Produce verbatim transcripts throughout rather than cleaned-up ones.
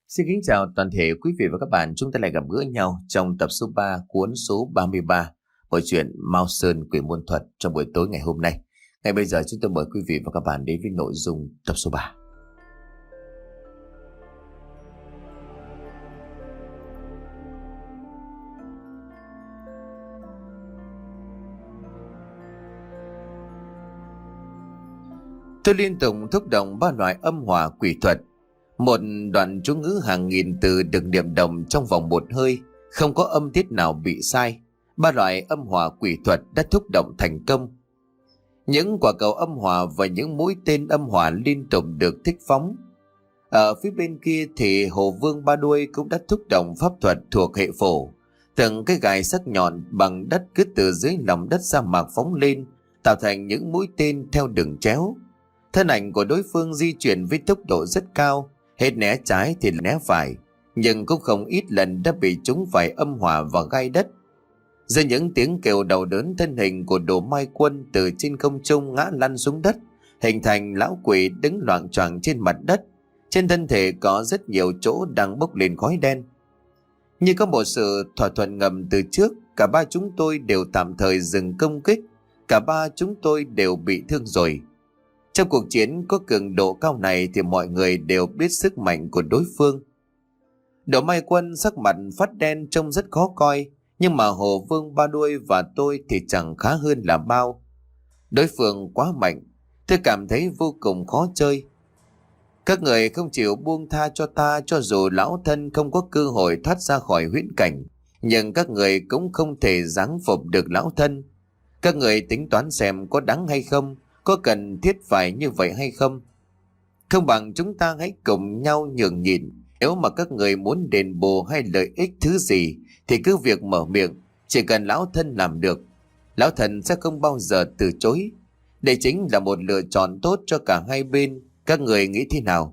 Xin kính chào toàn thể quý vị và các bạn. Chúng ta lại gặp gỡ nhau trong tập số ba cuốn số ba mươi ba bộ truyện Mao Sơn Quỷ Môn Thuật trong buổi tối ngày hôm nay. Ngay bây giờ chúng tôi mời quý vị và các bạn đến với nội dung tập số ba. Tôi liên tục thúc động ba loại âm hỏa quỷ thuật. Một đoạn chú ngữ hàng nghìn từ được niệm đồng trong vòng một hơi, không có âm tiết nào bị sai. Ba loại âm hỏa quỷ thuật đã thúc động thành công. Những quả cầu âm hỏa và những mũi tên âm hỏa liên tục được thích phóng. Ở phía bên kia thì Hồ Vương Ba Đuôi cũng đã thúc động pháp thuật thuộc hệ phổ. Từng cái gài sắc nhọn bằng đất cứ từ dưới lòng đất sa mạc phóng lên, tạo thành những mũi tên theo đường chéo. Thân ảnh của đối phương di chuyển với tốc độ rất cao, hết né trái thì né phải, nhưng cũng không ít lần đã bị trúng phải âm hỏa và gai đất. Giữa những tiếng kêu đau đớn, thân hình của Đồ Mai Quân từ trên không trung ngã lăn xuống đất, hình thành lão quỷ đứng loạng choạng trên mặt đất. Trên thân thể có rất nhiều chỗ đang bốc lên khói đen. Như có một sự thỏa thuận ngầm từ trước, cả ba chúng tôi đều tạm thời dừng công kích. Cả ba chúng tôi đều bị thương rồi. Trong cuộc chiến có cường độ cao này thì mọi người đều biết sức mạnh của đối phương. Đồ Mai Quân sắc mặt phát đen trông rất khó coi, nhưng mà Hồ Vương Ba Đuôi và tôi thì chẳng khá hơn là bao. Đối phương quá mạnh, tôi cảm thấy vô cùng khó chơi. Các người không chịu buông tha cho ta, cho dù lão thân không có cơ hội thoát ra khỏi huyễn cảnh, nhưng các người cũng không thể giáng phục được lão thân. Các người tính toán xem có đáng hay không, có cần thiết phải như vậy hay không? Không bằng chúng ta hãy cùng nhau nhường nhịn. Nếu mà các người muốn đền bù hay lợi ích thứ gì thì cứ việc mở miệng, chỉ cần lão thân làm được, lão thân sẽ không bao giờ từ chối. Đây chính là một lựa chọn tốt cho cả hai bên. Các người nghĩ thế nào?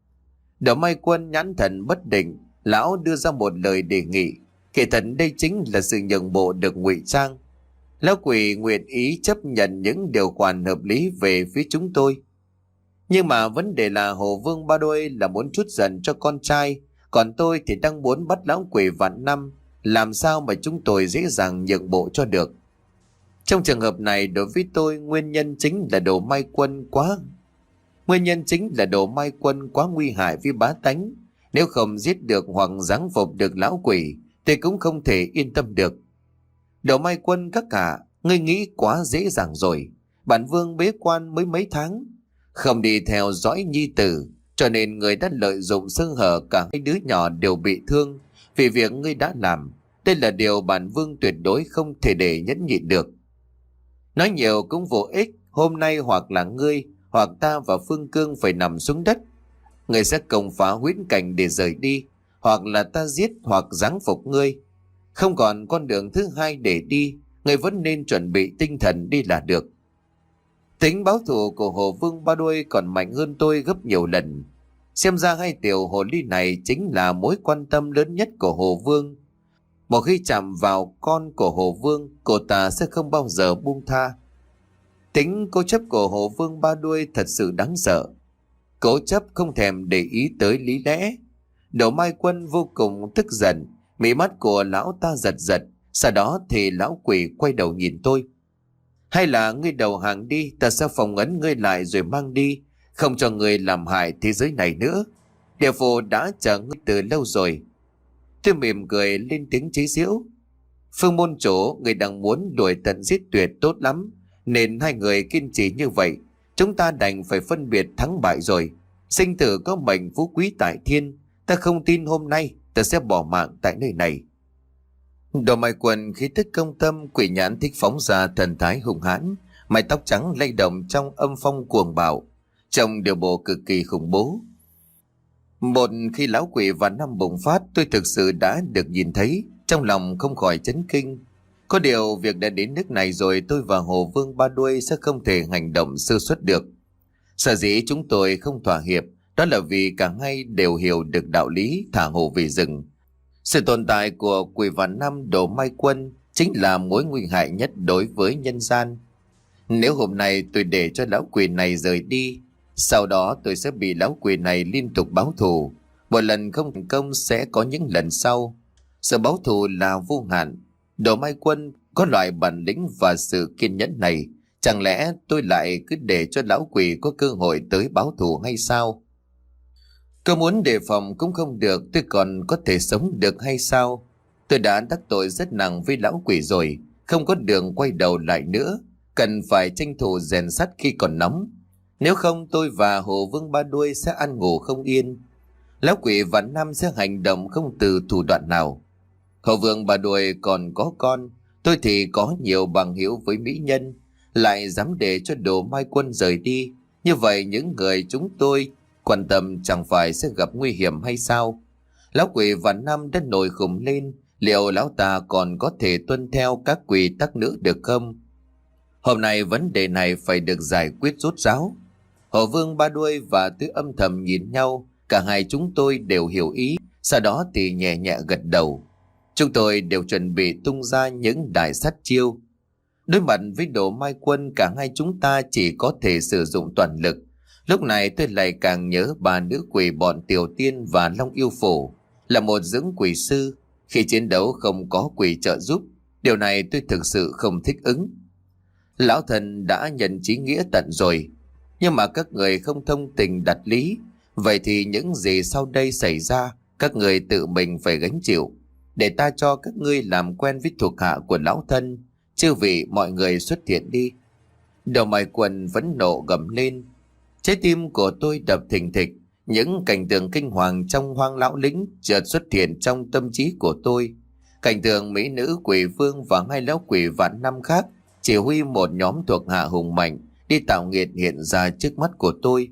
Đồ Mai Quân nhãn thần bất định, lão đưa ra một lời đề nghị. Kỳ thật đây chính là sự nhượng bộ được ngụy trang. Lão quỷ nguyện ý chấp nhận những điều khoản hợp lý về phía chúng tôi. Nhưng mà vấn đề là Hồ Vương Ba Đuôi là muốn trút giận cho con trai, còn tôi thì đang muốn bắt lão quỷ vạn năm. Làm sao mà chúng tôi dễ dàng nhượng bộ cho được? Trong trường hợp này đối với tôi, nguyên nhân chính là Đồ Mai Quân quá Nguyên nhân chính là Đồ Mai Quân quá nguy hại với bá tánh. Nếu không giết được hoặc giáng phục được lão quỷ thì cũng không thể yên tâm được. Đồ Mai Quân các cả, ngươi nghĩ quá dễ dàng rồi. Bản vương bế quan mới mấy tháng, không đi theo dõi nhi tử, cho nên người đã lợi dụng sơ hở, cả hai đứa nhỏ đều bị thương vì việc ngươi đã làm. Đây là điều bản vương tuyệt đối không thể để nhẫn nhịn được. Nói nhiều cũng vô ích. Hôm nay hoặc là ngươi hoặc ta và Phương Cương phải nằm xuống đất. Ngươi sẽ công phá huyễn cảnh để rời đi, hoặc là ta giết hoặc giáng phục ngươi. Không còn con đường thứ hai để đi. Ngươi vẫn nên chuẩn bị tinh thần đi là được. Tính báo thù của Hồ Vương Ba Đuôi còn mạnh hơn tôi gấp nhiều lần. Xem ra hai tiểu hồ ly này chính là mối quan tâm lớn nhất của Hồ Vương. Một khi chạm vào con của Hồ Vương, cô ta sẽ không bao giờ buông tha. Tính cố chấp của Hồ Vương Ba Đuôi thật sự đáng sợ. Cố chấp không thèm để ý tới lý lẽ. Đồ Mai Quân vô cùng tức giận. Mí mắt của lão ta giật giật. Sau đó thì lão quỷ quay đầu nhìn tôi. Hay là ngươi đầu hàng đi, ta sẽ phòng ấn ngươi lại rồi mang đi, không cho ngươi làm hại thế giới này nữa. Địa phủ đã chờ ngươi từ lâu rồi. Tôi mỉm cười lên tiếng chế giễu. Phương môn chủ, người đang muốn đuổi tận giết tuyệt tốt lắm, nên hai người kiên trì như vậy, chúng ta đành phải phân biệt thắng bại rồi. Sinh tử có mệnh, phú quý tại thiên. Ta không tin hôm nay ta sẽ bỏ mạng tại nơi này. Đồ Mai Quân khí tức công tâm, quỷ nhãn thích phóng ra thần thái hung hãn, mái tóc trắng lay động trong âm phong cuồng bạo, trông điều bộ cực kỳ khủng bố. Một khi lão quỷ và năm bùng phát, tôi thực sự đã được nhìn thấy, trong lòng không khỏi chấn kinh. Có điều việc đã đến nước này rồi, tôi và Hồ Vương Ba Đuôi sẽ không thể hành động sơ suất được. Sở dĩ chúng tôi không thỏa hiệp, đó là vì cả hai đều hiểu được đạo lý thả hổ về rừng. Sự tồn tại của quỷ vạn năm Đồ Mai Quân chính là mối nguy hại nhất đối với nhân gian. Nếu hôm nay tôi để cho lão quỷ này rời đi, sau đó tôi sẽ bị lão quỷ này liên tục báo thù. Một lần không thành công sẽ có những lần sau. Sự báo thù là vô hạn. Đồ Mai Quân có loại bản lĩnh và sự kiên nhẫn này, chẳng lẽ tôi lại cứ để cho lão quỷ có cơ hội tới báo thù hay sao? Có muốn đề phòng cũng không được, tôi còn có thể sống được hay sao? Tôi đã đắc tội rất nặng với lão quỷ rồi, không có đường quay đầu lại nữa, cần phải tranh thủ rèn sắt khi còn nóng. Nếu không tôi và Hồ Vương Ba Đuôi sẽ ăn ngủ không yên. Lão quỷ Vạn Năm sẽ hành động không từ thủ đoạn nào. Hồ Vương Ba Đuôi còn có con, tôi thì có nhiều bằng hữu với mỹ nhân, lại dám để cho Đồ Mai Quân rời đi. Như vậy những người chúng tôi quan tâm chẳng phải sẽ gặp nguy hiểm hay sao? Lão quỷ Vạn Năm đã nổi khùng lên, liệu lão ta còn có thể tuân theo các quy tắc nữa được không? Hôm nay vấn đề này phải được giải quyết rốt ráo. Hồ Vương Ba Đuôi và Tứ âm thầm nhìn nhau, cả hai chúng tôi đều hiểu ý, sau đó thì nhẹ nhẹ gật đầu. Chúng tôi đều chuẩn bị tung ra những đại sát chiêu. Đối mặt với Đồ Mai Quân, cả hai chúng ta chỉ có thể sử dụng toàn lực. Lúc này tôi lại càng nhớ bà nữ quỷ bọn Tiểu Tiên và Long Yêu Phổ, là một dưỡng quỷ sư. Khi chiến đấu không có quỷ trợ giúp, điều này tôi thực sự không thích ứng. Lão thần đã nhận chí nghĩa tận rồi, nhưng mà các người không thông tình đạt lý. Vậy thì những gì sau đây xảy ra, các người tự mình phải gánh chịu. Để ta cho các ngươi làm quen với thuộc hạ của lão thân. Chư vị mọi người xuất hiện đi. Đầu Mai Quân vẫn nộ gầm lên. Trái tim của tôi đập thình thịch. Những cảnh tượng kinh hoàng trong Hoang Lão Lĩnh chợt xuất hiện trong tâm trí của tôi. Cảnh tượng mỹ nữ quỷ vương và hai lão quỷ Vạn Năm khác chỉ huy một nhóm thuộc hạ hùng mạnh đi tạo nghiệt hiện ra trước mắt của tôi.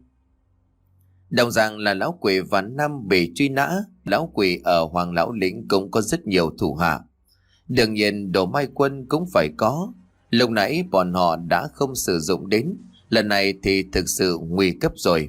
Đồng dạng là lão quỷ Vạn Năm bị truy nã, lão quỷ ở Hoàng Lão Lĩnh cũng có rất nhiều thủ hạ. Đương nhiên Đồ Mai Quân cũng phải có. Lúc nãy bọn họ đã không sử dụng đến, lần này thì thực sự nguy cấp rồi.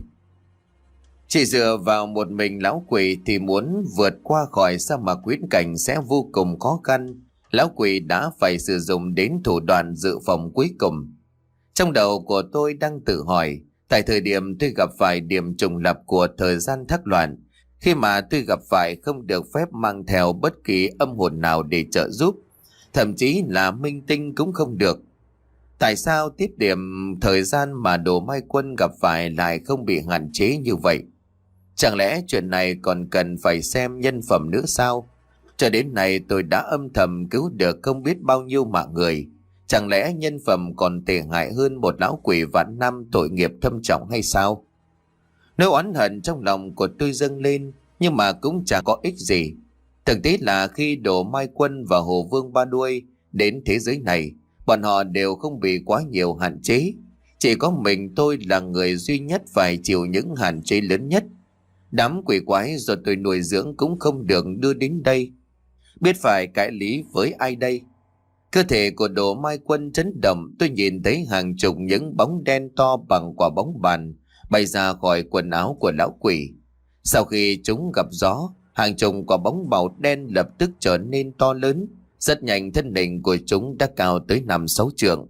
Chỉ dựa vào một mình lão quỷ thì muốn vượt qua khỏi sa mạc huyễn cảnh sẽ vô cùng khó khăn. Lão quỷ đã phải sử dụng đến thủ đoạn dự phòng cuối cùng. Trong đầu của tôi đang tự hỏi, tại thời điểm tôi gặp phải điểm trùng lập của thời gian thác loạn, khi mà tôi gặp phải không được phép mang theo bất kỳ âm hồn nào để trợ giúp, thậm chí là minh tinh cũng không được. Tại sao tiếp điểm thời gian mà Đồ Mai Quân gặp phải lại không bị hạn chế như vậy? Chẳng lẽ chuyện này còn cần phải xem nhân phẩm nữa sao? Cho đến nay tôi đã âm thầm cứu được không biết bao nhiêu mạng người. Chẳng lẽ nhân phẩm còn tệ hại hơn một lão quỷ Vạn Năm tội nghiệp thâm trọng hay sao? Nỗi oán hận trong lòng của tôi dâng lên, nhưng mà cũng chẳng có ích gì. Thực tế là khi Đồ Mai Quân và Hồ Vương Ba Đuôi đến thế giới này, bọn họ đều không bị quá nhiều hạn chế. Chỉ có mình tôi là người duy nhất phải chịu những hạn chế lớn nhất. Đám quỷ quái do tôi nuôi dưỡng cũng không được đưa đến đây. Biết phải cãi lý với ai đây? Cơ thể của Đồ Mai Quân chấn động, tôi nhìn thấy hàng chục những bóng đen to bằng quả bóng bàn bay ra khỏi quần áo của lão quỷ. Sau khi chúng gặp gió, hàng chục quả bóng màu đen lập tức trở nên to lớn. Rất nhanh thân hình của chúng đã cao tới năm sáu trượng.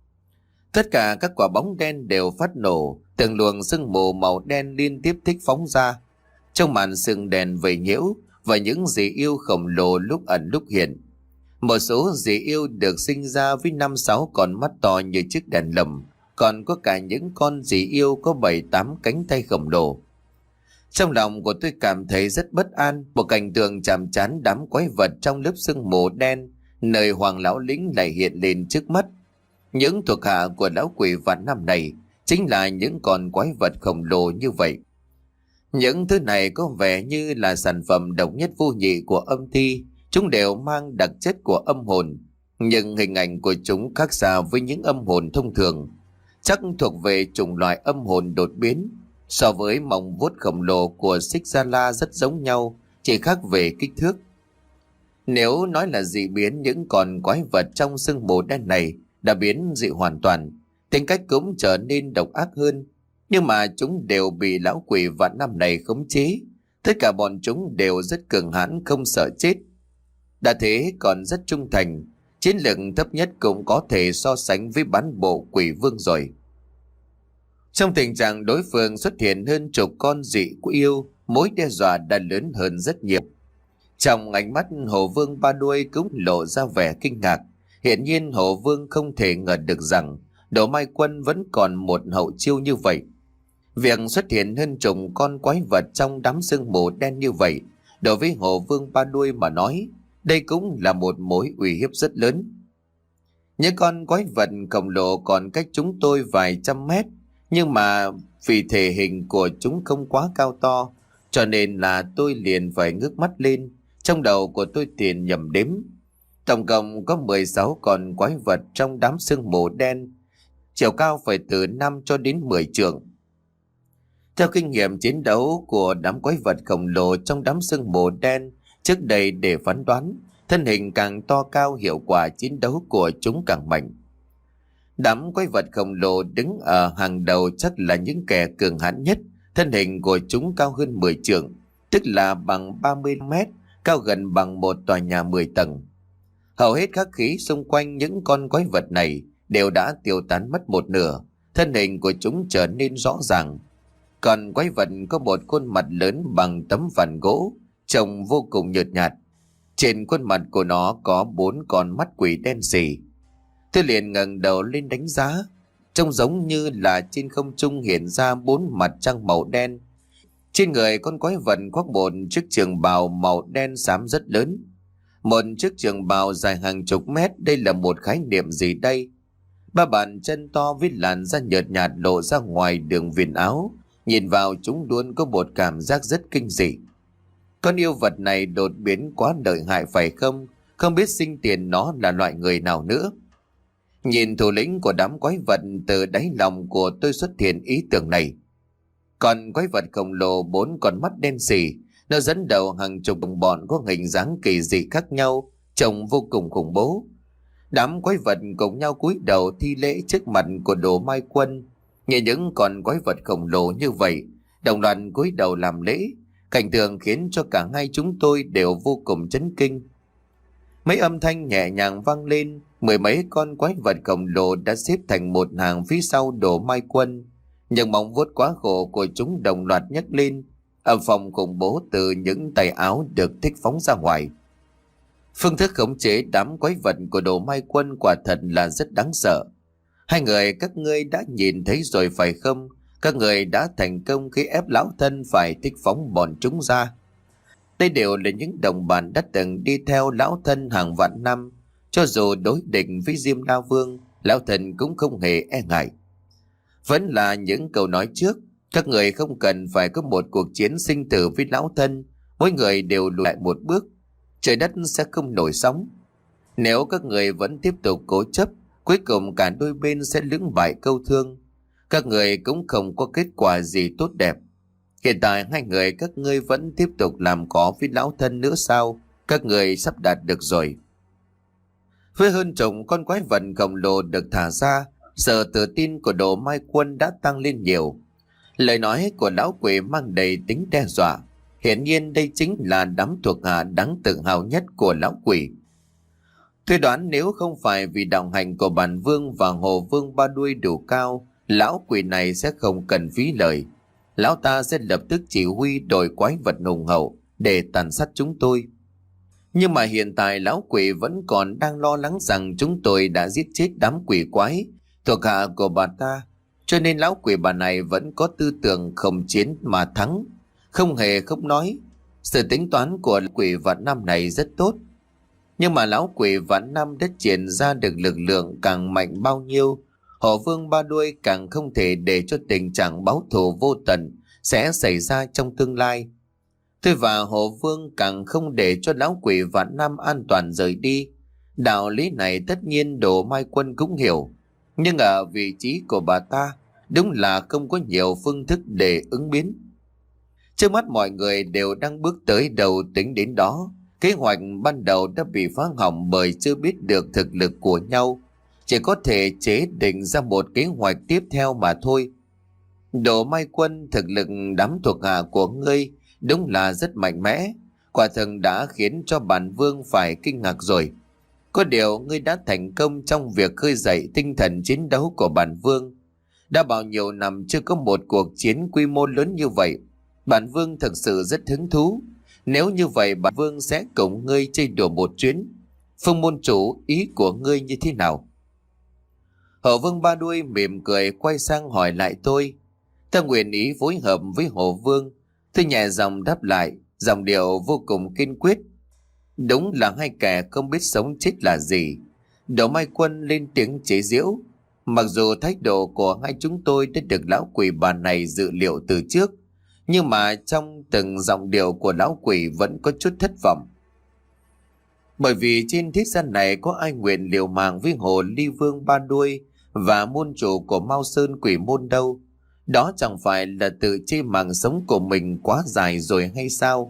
Tất cả các quả bóng đen đều phát nổ, từng luồng sương mù màu đen liên tiếp thích phóng ra. Trong màn sương đèn vây nhiễu và những dị yêu khổng lồ lúc ẩn lúc hiện. Một số dị yêu được sinh ra với năm sáu con mắt to như chiếc đèn lồng, còn có cả những con dị yêu có bảy tám cánh tay khổng lồ. Trong lòng của tôi cảm thấy rất bất an, một cảnh tượng chạm trán đám quái vật trong lớp sương mù đen, nơi Hoàng Lão Lĩnh lại hiện lên trước mắt. Những thuộc hạ của lão quỷ Vạn Năm này chính là những con quái vật khổng lồ như vậy. Những thứ này có vẻ như là sản phẩm độc nhất vô nhị của âm thi, chúng đều mang đặc chất của âm hồn, nhưng hình ảnh của chúng khác xa với những âm hồn thông thường, chắc thuộc về chủng loại âm hồn đột biến. So với móng vuốt khổng lồ của Xích Gia La rất giống nhau, chỉ khác về kích thước. Nếu nói là dị biến, những con quái vật trong sương mù đen này đã biến dị hoàn toàn, tính cách cũng trở nên độc ác hơn. Nhưng mà chúng đều bị lão quỷ Vạn Năm này khống chế. Tất cả bọn chúng đều rất cường hãn, không sợ chết. Đã thế còn rất trung thành, chiến lược thấp nhất cũng có thể so sánh với bán bộ quỷ vương rồi. Trong tình trạng đối phương xuất hiện hơn chục con dị của yêu, mối đe dọa đã lớn hơn rất nhiều. Trong ánh mắt Hồ Vương Ba Đuôi cũng lộ ra vẻ kinh ngạc. Hiển nhiên Hồ Vương không thể ngờ được rằng Đỗ Mai Quân vẫn còn một hậu chiêu như vậy. Việc xuất hiện hơn chục con quái vật trong đám sương mù đen như vậy, đối với Hồ Vương Ba Đuôi mà nói, đây cũng là một mối uy hiếp rất lớn. Những con quái vật khổng lồ còn cách chúng tôi vài trăm mét, nhưng mà vì thể hình của chúng không quá cao to, cho nên là tôi liền phải ngước mắt lên. Trong đầu của tôi tiền nhầm đếm. Tổng cộng có mười sáu con quái vật trong đám sương mù đen, chiều cao phải từ năm cho đến mười trượng. Theo kinh nghiệm chiến đấu của đám quái vật khổng lồ trong đám sương mù đen trước đây để phán đoán, thân hình càng to cao hiệu quả chiến đấu của chúng càng mạnh. Đám quái vật khổng lồ đứng ở hàng đầu chắc là những kẻ cường hãn nhất, thân hình của chúng cao hơn mười trượng, tức là bằng ba mươi mét, cao gần bằng một tòa nhà mười tầng. Hầu hết các khí xung quanh những con quái vật này đều đã tiêu tán mất một nửa, thân hình của chúng trở nên rõ ràng. Còn quái vật có một khuôn mặt lớn bằng tấm ván gỗ, trông vô cùng nhợt nhạt. Trên khuôn mặt của nó có bốn con mắt quỷ đen sì. Tôi liền ngẩng đầu lên đánh giá, trông giống như là trên không trung hiện ra bốn mặt trăng màu đen. Trên người con quái vật khoác một chiếc trường bào màu đen xám rất lớn. Một chiếc trường bào dài hàng chục mét, đây là một khái niệm gì đây? Ba bàn chân to với làn da nhợt nhạt lộ ra ngoài đường viền áo, nhìn vào chúng luôn có một cảm giác rất kinh dị. Con yêu vật này đột biến quá lợi hại phải không? Không biết sinh tiền nó là loại người nào nữa. Nhìn thủ lĩnh của đám quái vật, từ đáy lòng của tôi xuất hiện ý tưởng này. Còn quái vật khổng lồ bốn con mắt đen sì, nó dẫn đầu hàng chục đồng bọn có hình dáng kỳ dị khác nhau, trông vô cùng khủng bố. Đám quái vật cùng nhau cúi đầu thi lễ trước mặt của Đỗ Mai Quân. Nhìn những con quái vật khổng lồ như vậy, đồng loạt cúi đầu làm lễ, cảnh tượng khiến cho cả hai chúng tôi đều vô cùng chấn kinh. Mấy âm thanh nhẹ nhàng vang lên, mười mấy con quái vật khổng lồ đã xếp thành một hàng phía sau Đỗ Mai Quân. Những móng vuốt quá khổ của chúng đồng loạt nhấc lên, ở phòng khủng bố từ những tay áo được thích phóng ra ngoài. Phương thức khống chế đám quái vật của Đỗ Mai Quân quả thật là rất đáng sợ. Hai người các ngươi đã nhìn thấy rồi phải không? Các người đã thành công khi ép lão thân phải thích phóng bọn chúng ra. Đây đều là những đồng bạn đã từng đi theo lão thân hàng vạn năm. Cho dù đối địch với Diêm La Vương, lão thân cũng không hề e ngại. Vẫn là những câu nói trước, các người không cần phải có một cuộc chiến sinh tử với lão thân. Mỗi người đều lùi lại một bước, trời đất sẽ không nổi sóng. Nếu các người vẫn tiếp tục cố chấp, cuối cùng cả đôi bên sẽ lưỡng bại câu thương. Các người cũng không có kết quả gì tốt đẹp. Hiện tại hai người các ngươi vẫn tiếp tục làm có với lão thân nữa sao? Các người sắp đạt được rồi. Với hơn chục con quái vật khổng lồ được thả ra, sự tự tin của Đỗ Mai Quân đã tăng lên nhiều. Lời nói của lão quỷ mang đầy tính đe dọa. Hiển nhiên đây chính là đám thuộc hạ đáng tự hào nhất của lão quỷ. Tôi đoán nếu không phải vì đạo hành của bản vương và Hồ Vương Ba Đuôi đủ cao, lão quỷ này sẽ không cần phí lời. Lão ta sẽ lập tức chỉ huy đội quái vật hùng hậu để tàn sát chúng tôi. Nhưng mà hiện tại lão quỷ vẫn còn đang lo lắng rằng chúng tôi đã giết chết đám quỷ quái thuộc hạ của bà ta. Cho nên lão quỷ bà này vẫn có tư tưởng không chiến mà thắng. Không hề không nói. Sự tính toán của quỷ vạn năm này rất tốt. Nhưng mà lão quỷ vạn năm đã triển ra được lực lượng càng mạnh bao nhiêu, Hồ Vương Ba Đuôi càng không thể để cho tình trạng báo thù vô tận sẽ xảy ra trong tương lai. Tôi và Hồ Vương càng không để cho lão quỷ vạn năm an toàn rời đi. Đạo lý này tất nhiên Đỗ Mai Quân cũng hiểu. Nhưng ở vị trí của bà ta, đúng là không có nhiều phương thức để ứng biến. Trước mắt mọi người đều đang bước tới đầu tính đến đó. Kế hoạch ban đầu đã bị phá hỏng bởi chưa biết được thực lực của nhau. Chỉ có thể chế định ra một kế hoạch tiếp theo mà thôi. Đỗ Mai Quân, thực lực đám thuộc hạ của ngươi đúng là rất mạnh mẽ. Quả thực đã khiến cho bản vương phải kinh ngạc rồi. Có điều ngươi đã thành công trong việc khơi dậy tinh thần chiến đấu của bản vương. Đã bao nhiêu năm chưa có một cuộc chiến quy mô lớn như vậy. Bản vương thực sự rất hứng thú. Nếu như vậy bản vương sẽ cùng ngươi chơi đùa một chuyến. Phương môn chủ, ý của ngươi như thế nào? Hổ vương ba đuôi mỉm cười quay sang hỏi lại tôi. Ta nguyện ý phối hợp với hổ vương. Tôi nhẹ giọng đáp lại, giọng điệu vô cùng kiên quyết. Đúng là hai kẻ không biết sống chết là gì. Đỗ Mai Quân lên tiếng chế giễu. Mặc dù thái độ của hai chúng tôi đã được lão quỷ bà này dự liệu từ trước, nhưng mà trong từng giọng điệu của lão quỷ vẫn có chút thất vọng. Bởi vì trên thế gian này có ai nguyện liều mạng với hồ ly vương ba đuôi và môn chủ của Mao Sơn Quỷ Môn đâu. Đó chẳng phải là tự chê mạng sống của mình quá dài rồi hay sao?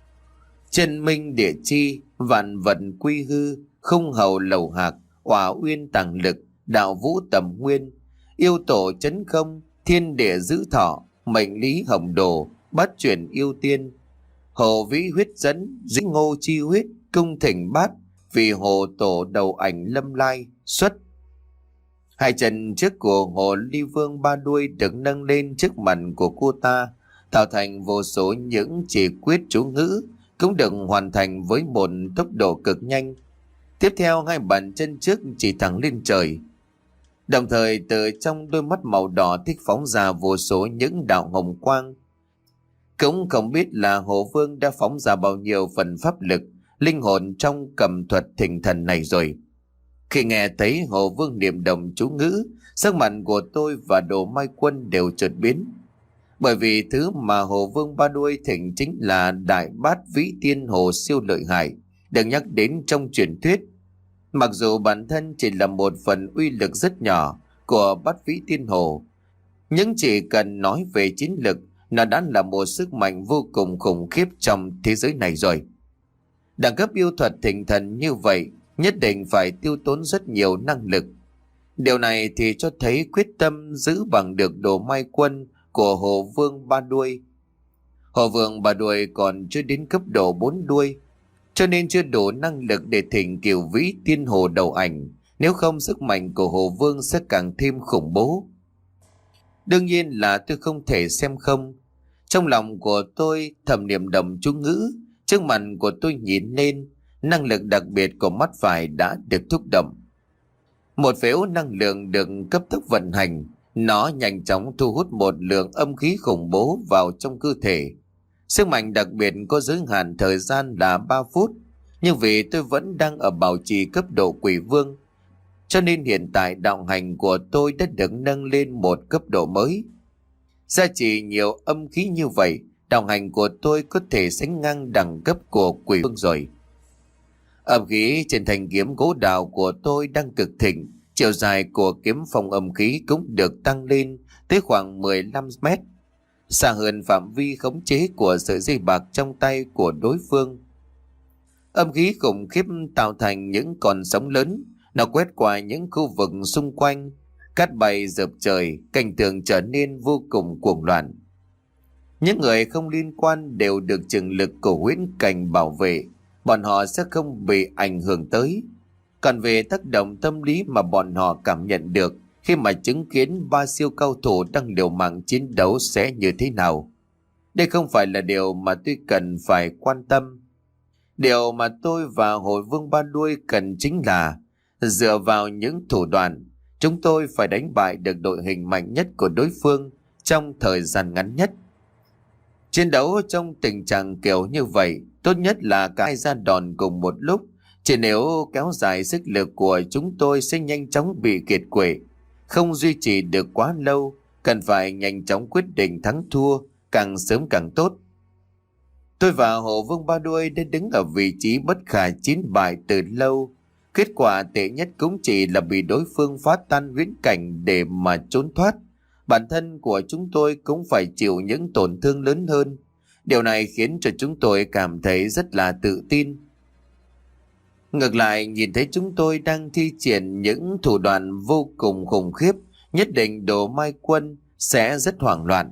Chân minh địa chi, vạn vật quy hư, không hầu lầu hạc, hỏa uyên tàng lực, đạo vũ tầm nguyên, yêu tổ chấn không, thiên địa giữ thọ, mệnh lý hồng đồ, bát chuyển yêu tiên, hồ vĩ huyết dẫn, dĩ ngô chi huyết, cung thỉnh bát, vì hồ tổ đầu ảnh lâm lai, xuất. Hai chân trước của hồ ly vương ba đuôi được nâng lên trước mặt của cô ta, tạo thành vô số những chỉ quyết chú ngữ, cũng được hoàn thành với một tốc độ cực nhanh. Tiếp theo hai bàn chân trước chỉ thẳng lên trời. Đồng thời từ trong đôi mắt màu đỏ thích phóng ra vô số những đạo hồng quang. Cũng không biết là Hồ Vương đã phóng ra bao nhiêu phần pháp lực, linh hồn trong cầm thuật thỉnh thần này rồi. Khi nghe thấy Hồ Vương niệm động chú ngữ, sắc mặt của tôi và Đồ Mai Quân đều chợt biến. Bởi vì thứ mà Hồ Vương ba đuôi thỉnh chính là Đại Bát Vĩ Tiên Hồ siêu lợi hại, được nhắc đến trong truyền thuyết. Mặc dù bản thân chỉ là một phần uy lực rất nhỏ của Bát Vĩ Tiên Hồ, nhưng chỉ cần nói về chiến lực, nó đã là một sức mạnh vô cùng khủng khiếp trong thế giới này rồi. Đẳng cấp yêu thuật thỉnh thần như vậy nhất định phải tiêu tốn rất nhiều năng lực. Điều này thì cho thấy quyết tâm giữ bằng được Đồ Mai Quân của Hồ Vương ba đuôi. Hồ Vương ba đuôi còn chưa đến cấp độ bốn đuôi, cho nên chưa đủ năng lực để thỉnh Kiều Vĩ Tiên Hồ đầu ảnh, nếu không sức mạnh của Hồ Vương sẽ càng thêm khủng bố. Đương nhiên là tôi không thể xem không. Trong lòng của tôi thầm niệm đồng chú ngữ, trước mặt của tôi nhìn lên, năng lực đặc biệt của mắt phải đã được thúc động. Một phễu năng lượng được cấp tốc vận hành, nó nhanh chóng thu hút một lượng âm khí khủng bố vào trong cơ thể. Sức mạnh đặc biệt có giới hạn thời gian là ba phút, nhưng vì tôi vẫn đang ở bảo trì cấp độ quỷ vương, cho nên hiện tại đạo hành của tôi đã được nâng lên một cấp độ mới. Gia trì nhiều âm khí như vậy, đạo hành của tôi có thể sánh ngang đẳng cấp của quỷ vương rồi. Âm khí trên thanh kiếm gỗ đào của tôi đang cực thịnh, chiều dài của kiếm phong âm khí cũng được tăng lên tới khoảng mười lăm mét, xa hơn phạm vi khống chế của sợi dây bạc trong tay của đối phương. Âm khí khủng khiếp tạo thành những con sóng lớn, nó quét qua những khu vực xung quanh, cát bay dợp trời, cảnh tượng trở nên vô cùng cuồng loạn. Những người không liên quan đều được trường lực của huyễn cảnh bảo vệ, bọn họ sẽ không bị ảnh hưởng tới. Còn về tác động tâm lý mà bọn họ cảm nhận được khi mà chứng kiến ba siêu cao thủ đang liều mạng chiến đấu sẽ như thế nào, đây không phải là điều mà tôi cần phải quan tâm. Điều mà tôi và Hồ Vương ba đuôi cần chính là dựa vào những thủ đoạn, chúng tôi phải đánh bại được đội hình mạnh nhất của đối phương trong thời gian ngắn nhất. Chiến đấu trong tình trạng kiểu như vậy, tốt nhất là cả hai ra đòn cùng một lúc, chỉ nếu kéo dài sức lực của chúng tôi sẽ nhanh chóng bị kiệt quệ, không duy trì được quá lâu, cần phải nhanh chóng quyết định thắng thua, càng sớm càng tốt. Tôi và Hồ Vương ba đuôi đã đứng ở vị trí bất khả chiến bại từ lâu, kết quả tệ nhất cũng chỉ là bị đối phương phá tan huyễn cảnh để mà trốn thoát. Bản thân của chúng tôi cũng phải chịu những tổn thương lớn hơn. Điều này khiến cho chúng tôi cảm thấy rất là tự tin. Ngược lại, nhìn thấy chúng tôi đang thi triển những thủ đoạn vô cùng khủng khiếp, nhất định Đồ Mai Quân sẽ rất hoảng loạn.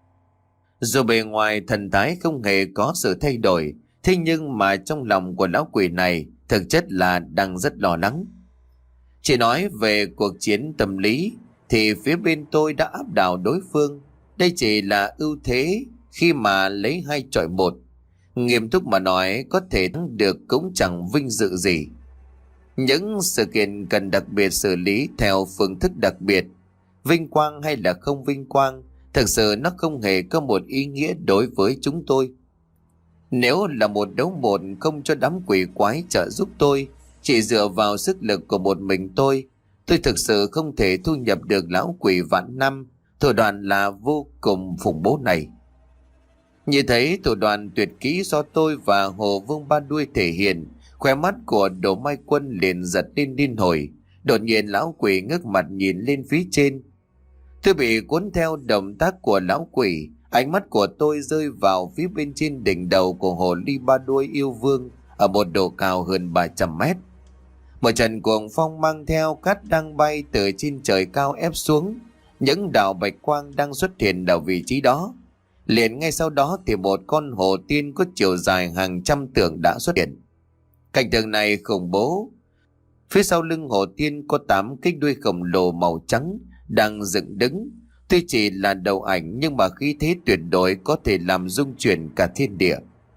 Dù bề ngoài thần thái không hề có sự thay đổi, thế nhưng mà trong lòng của lão quỷ này thực chất là đang rất lo lắng. Chỉ nói về cuộc chiến tâm lý thì phía bên tôi đã áp đảo đối phương. Đây chỉ là ưu thế khi mà lấy hai chọi một. Nghiêm túc mà nói, có thể thắng được cũng chẳng vinh dự gì. Những sự kiện cần đặc biệt xử lý theo phương thức đặc biệt. Vinh quang hay là không vinh quang, thực sự nó không hề có một ý nghĩa đối với chúng tôi. Nếu là một đấu một không cho đám quỷ quái trợ giúp tôi, chỉ dựa vào sức lực của một mình tôi, tôi thực sự không thể thu nhập được lão quỷ vạn năm. Thủ đoạn là vô cùng khủng bố này. Như thấy thủ đoạn tuyệt kỹ do tôi và Hồ Vương Ba Đuôi thể hiện, khóe mắt của Đồ Mai Quân liền giật lên điên hồi. Đột nhiên lão quỷ ngước mặt nhìn lên phía trên. Tôi bị cuốn theo động tác của lão quỷ. Ánh mắt của tôi rơi vào phía bên trên đỉnh đầu của hồ ly ba đuôi yêu vương, ở một độ cao hơn ba trăm mét. Một trận cuồng phong mang theo cát đang bay từ trên trời cao ép xuống. Những đạo bạch quang đang xuất hiện ở vị trí đó. Liền ngay sau đó thì một con hồ tiên có chiều dài hàng trăm trượng đã xuất hiện. Cảnh tượng này khủng bố. Phía sau lưng hồ tiên có tám cái đuôi khổng lồ màu trắng đang dựng đứng. Tuy chỉ là đầu ảnh nhưng mà khí thế tuyệt đối có thể làm rung chuyển cả thiên địa.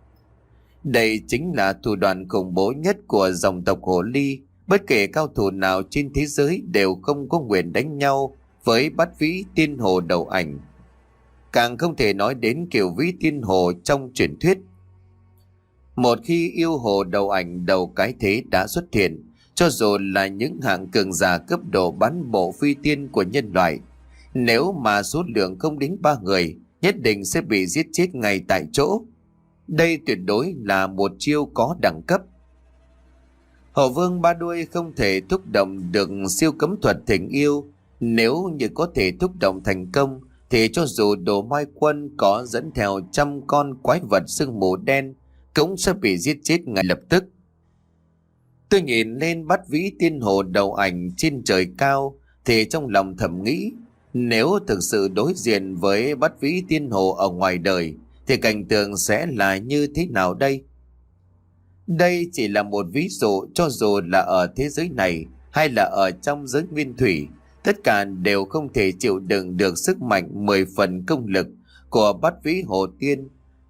Đây chính là thủ đoạn khủng bố nhất của dòng tộc hồ ly. Bất kể cao thủ nào trên thế giới đều không có nguyện đánh nhau với bát vĩ tiên hồ đầu ảnh. Càng không thể nói đến kiểu vĩ tiên hồ trong truyền thuyết. Một khi yêu hồ đầu ảnh đầu cái thế đã xuất hiện, cho dù là những hạng cường giả cấp độ bán bộ phi tiên của nhân loại, nếu mà số lượng không đến ba người, nhất định sẽ bị giết chết ngay tại chỗ. Đây tuyệt đối là một chiêu có đẳng cấp. Hồ Vương Ba Đuôi không thể thúc động được siêu cấm thuật thỉnh yêu. Nếu như có thể thúc động thành công, thì cho dù Đồ Mai Quân có dẫn theo trăm con quái vật sương mù đen, cũng sẽ bị giết chết ngay lập tức. Tôi nhìn lên bát vĩ tiên hồ đầu ảnh trên trời cao, thì trong lòng thầm nghĩ, nếu thực sự đối diện với bát vĩ tiên hồ ở ngoài đời, thì cảnh tượng sẽ là như thế nào đây? Đây chỉ là một ví dụ, cho dù là ở thế giới này hay là ở trong giới nguyên thủy, tất cả đều không thể chịu đựng được sức mạnh mười phần công lực của bát vĩ hồ tiên.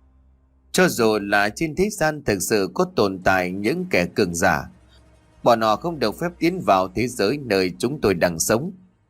Cho dù là trên thế gian thực sự có tồn tại những kẻ cường giả, bọn họ không được phép tiến vào thế giới nơi chúng tôi đang sống.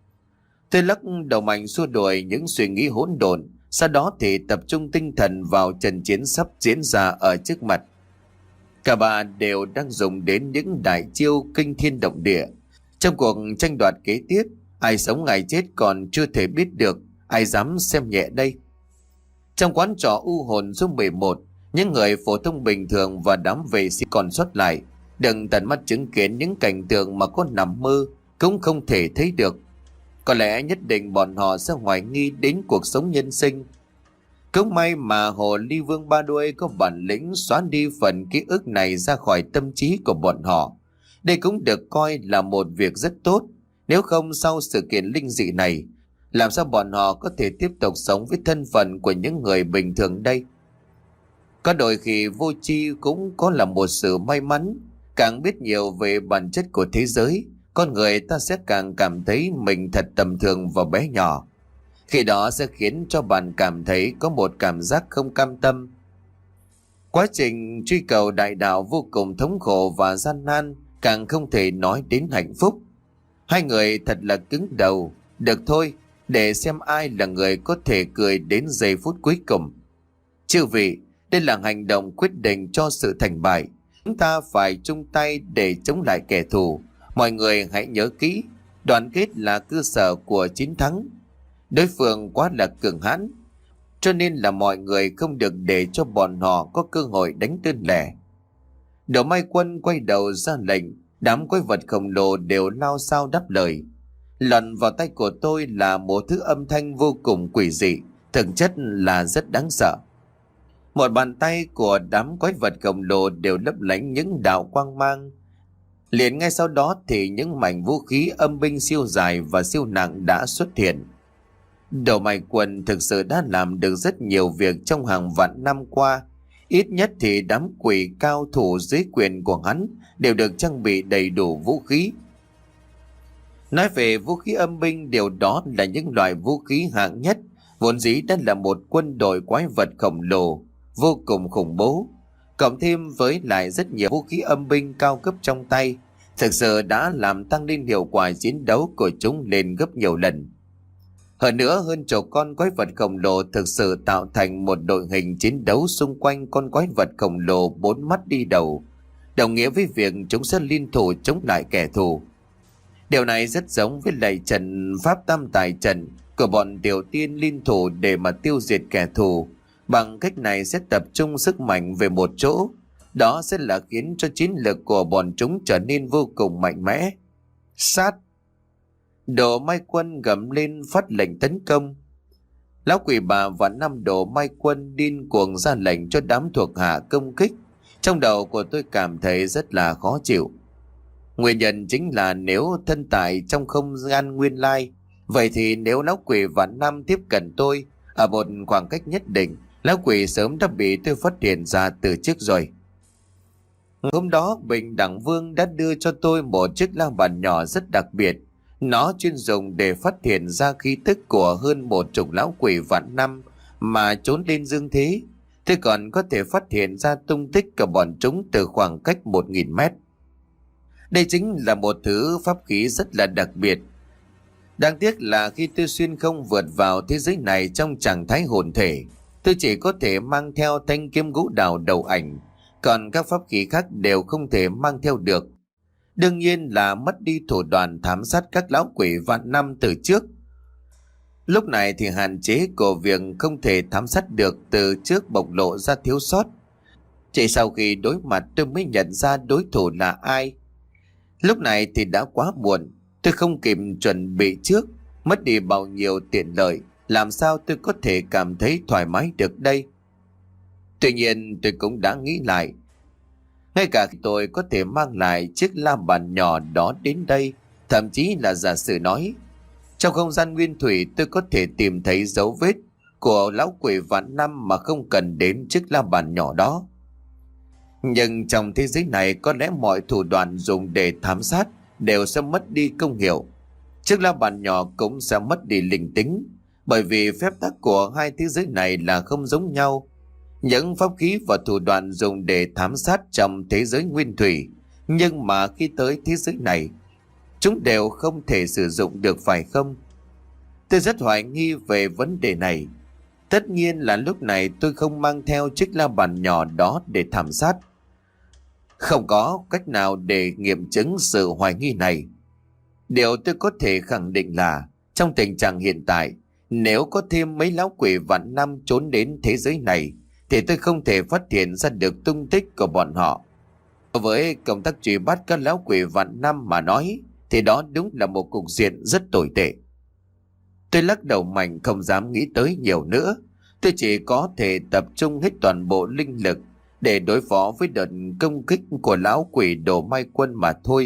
Tôi lắc đầu mạnh xua đuổi những suy nghĩ hỗn độn, sau đó thì tập trung tinh thần vào trận chiến sắp diễn ra ở trước mặt. Cả ba đều đang dùng đến những đại chiêu kinh thiên động địa. Trong cuộc tranh đoạt kế tiếp, ai sống ai chết còn chưa thể biết được, ai dám xem nhẹ đây. Trong quán trọ u hồn số mười một, những người phổ thông bình thường và đám vệ sĩ còn sót lại đừng tận mắt chứng kiến những cảnh tượng mà có nằm mơ cũng không thể thấy được. Có lẽ nhất định bọn họ sẽ hoài nghi đến cuộc sống nhân sinh. Cũng may mà hồ ly vương ba đuôi có bản lĩnh xóa đi phần ký ức này ra khỏi tâm trí của bọn họ. Đây cũng được coi là một việc rất tốt. Nếu không sau sự kiện linh dị này, làm sao bọn họ có thể tiếp tục sống với thân phận của những người bình thường đây? Có đôi khi vô tri cũng có là một sự may mắn. Càng biết nhiều về bản chất của thế giới, con người ta sẽ càng cảm thấy mình thật tầm thường và bé nhỏ. Khi đó sẽ khiến cho bạn cảm thấy có một cảm giác không cam tâm. Quá trình truy cầu đại đạo vô cùng thống khổ và gian nan, càng không thể nói đến hạnh phúc. Hai người thật là cứng đầu. Được thôi, để xem ai là người có thể cười đến giây phút cuối cùng. Chư vị, đây là hành động quyết định cho sự thành bại. Chúng ta phải chung tay để chống lại kẻ thù. Mọi người hãy nhớ kỹ, đoàn kết là cơ sở của chiến thắng. Đối phương quá là cường hãn, cho nên là mọi người không được để cho bọn họ có cơ hội đánh đơn lẻ. Đồ Mai Quân quay đầu ra lệnh, đám quái vật khổng lồ đều lao sao đáp lời. Lọt vào tay của tôi là một thứ âm thanh vô cùng quỷ dị, thực chất là rất đáng sợ. Một bàn tay của đám quái vật khổng lồ đều lấp lánh những đạo quang mang. Liền ngay sau đó thì những mảnh vũ khí âm binh siêu dài và siêu nặng đã xuất hiện. Đồ Mai Quân thực sự đã làm được rất nhiều việc trong hàng vạn năm qua. Ít nhất thì đám quỷ cao thủ dưới quyền của hắn đều được trang bị đầy đủ vũ khí. Nói về vũ khí âm binh, điều đó là những loại vũ khí hạng nhất Vốn dĩ đã là một quân đội quái vật khổng lồ, vô cùng khủng bố, cộng thêm với lại rất nhiều vũ khí âm binh cao cấp trong tay, thực sự đã làm tăng lên hiệu quả chiến đấu của chúng lên gấp nhiều lần. Hơn nữa, hơn chục con quái vật khổng lồ thực sự tạo thành một đội hình chiến đấu xung quanh con quái vật khổng lồ bốn mắt đi đầu, đồng nghĩa với việc chúng sẽ liên thủ chống lại kẻ thù. Điều này rất giống với lại trận pháp tam tài trận của bọn tiểu tiên liên thủ để mà tiêu diệt kẻ thù. Bằng cách này sẽ tập trung sức mạnh về một chỗ, đó sẽ là khiến cho chiến lược của bọn chúng trở nên vô cùng mạnh mẽ. Sát! Đồ Mai Quân gầm lên phát lệnh tấn công. Lão Quỷ Bà và năm Đồ Mai Quân điên cuồng ra lệnh cho đám thuộc hạ công kích. Trong đầu của tôi cảm thấy rất là khó chịu. Nguyên nhân chính là nếu thân tại trong không gian nguyên lai, vậy thì nếu lão quỷ vạn năm tiếp cận tôi ở một khoảng cách nhất định, lão quỷ sớm đã bị tôi phát hiện ra từ trước rồi. Hôm đó Bình Đẳng Vương đã đưa cho tôi một chiếc la bàn nhỏ rất đặc biệt. Nó chuyên dùng để phát hiện ra khí tức của hơn một chục lão quỷ vạn năm mà trốn lên dương thế. Tôi còn có thể phát hiện ra tung tích của bọn chúng từ khoảng cách một nghìn mét. Đây chính là một thứ pháp khí rất là đặc biệt. Đáng tiếc là khi tôi xuyên không vượt vào thế giới này trong trạng thái hồn thể, tôi chỉ có thể mang theo thanh kiếm gỗ đào đầu ảnh, còn các pháp khí khác đều không thể mang theo được. Đương nhiên là mất đi thủ đoạn thám sát các lão quỷ vạn năm từ trước. Lúc này thì hạn chế của việc không thể thám sát được từ trước bộc lộ ra thiếu sót. Chỉ sau khi đối mặt tôi mới nhận ra đối thủ là ai. Lúc này thì đã quá muộn, tôi không kịp chuẩn bị trước, mất đi bao nhiêu tiện lợi, làm sao tôi có thể cảm thấy thoải mái được đây. Tuy nhiên tôi cũng đã nghĩ lại, ngay cả khi tôi có thể mang lại chiếc la bàn nhỏ đó đến đây, thậm chí là giả sử nói, trong không gian nguyên thủy tôi có thể tìm thấy dấu vết của lão quỷ vạn năm mà không cần đến chiếc la bàn nhỏ đó. Nhưng trong thế giới này có lẽ mọi thủ đoạn dùng để thám sát đều sẽ mất đi công hiệu. Chiếc la bàn nhỏ cũng sẽ mất đi linh tính, bởi vì phép tắc của hai thế giới này là không giống nhau. Những pháp khí và thủ đoạn dùng để thám sát trong thế giới nguyên thủy, nhưng mà khi tới thế giới này, chúng đều không thể sử dụng được phải không? Tôi rất hoài nghi về vấn đề này. Tất nhiên là lúc này tôi không mang theo chiếc la bàn nhỏ đó để thám sát. Không có cách nào để nghiệm chứng sự hoài nghi này. Điều tôi có thể khẳng định là trong tình trạng hiện tại, nếu có thêm mấy lão quỷ vạn năm trốn đến thế giới này, thì tôi không thể phát hiện ra được tung tích của bọn họ. Với công tác truy bắt các lão quỷ vạn năm mà nói, thì đó đúng là một cục diện rất tồi tệ. Tôi lắc đầu mạnh, không dám nghĩ tới nhiều nữa. Tôi chỉ có thể tập trung hết toàn bộ linh lực để đối phó với đợt công kích của lão quỷ Đồ Mai Quân mà thôi.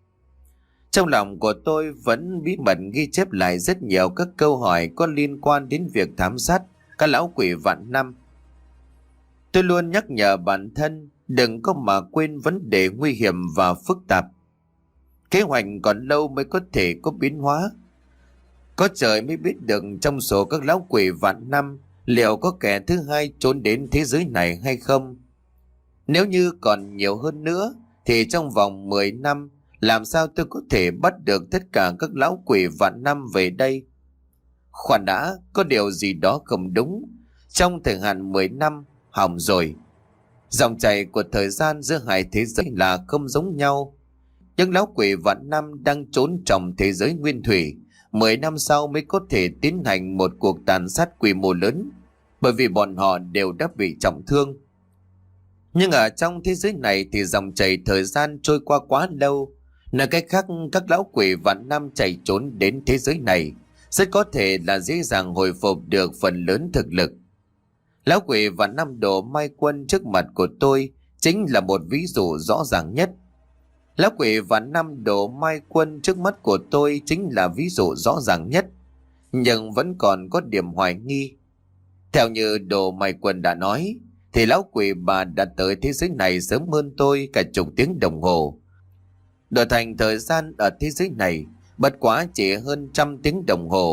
Trong lòng của tôi vẫn bí mật ghi chép lại rất nhiều các câu hỏi có liên quan đến việc thám sát các lão quỷ vạn năm. Tôi luôn nhắc nhở bản thân đừng có mà quên vấn đề nguy hiểm và phức tạp. Kế hoạch còn lâu mới có thể có biến hóa. Có trời mới biết được trong số các lão quỷ vạn năm liệu có kẻ thứ hai trốn đến thế giới này hay không. Nếu như còn nhiều hơn nữa thì trong vòng mười năm làm sao tôi có thể bắt được tất cả các lão quỷ vạn năm về đây? Khoan đã, có điều gì đó không đúng. Trong thời hạn mười năm, hỏng rồi. Dòng chảy của thời gian giữa hai thế giới là không giống nhau. Những lão quỷ vạn năm đang trốn trong thế giới nguyên thủy, mười năm sau mới có thể tiến hành một cuộc tàn sát quy mô lớn, bởi vì bọn họ đều đã bị trọng thương. Nhưng ở trong thế giới này thì dòng chảy thời gian trôi qua quá lâu. Nói cách khác, các lão quỷ vạn năm chạy trốn đến thế giới này rất có thể là dễ dàng hồi phục được phần lớn thực lực. Lão quỷ vạn năm Đồ Mai Quân trước mặt của tôi chính là một ví dụ rõ ràng nhất. Lão quỷ vạn năm Đồ Mai Quân trước mắt của tôi chính là ví dụ rõ ràng nhất, nhưng vẫn còn có điểm hoài nghi. Theo như Đồ Mai Quân đã nói, thì lão quỷ bà đã tới thế giới này sớm hơn tôi cả chục tiếng đồng hồ. Đổi thành thời gian ở thế giới này bất quá chỉ hơn trăm tiếng đồng hồ,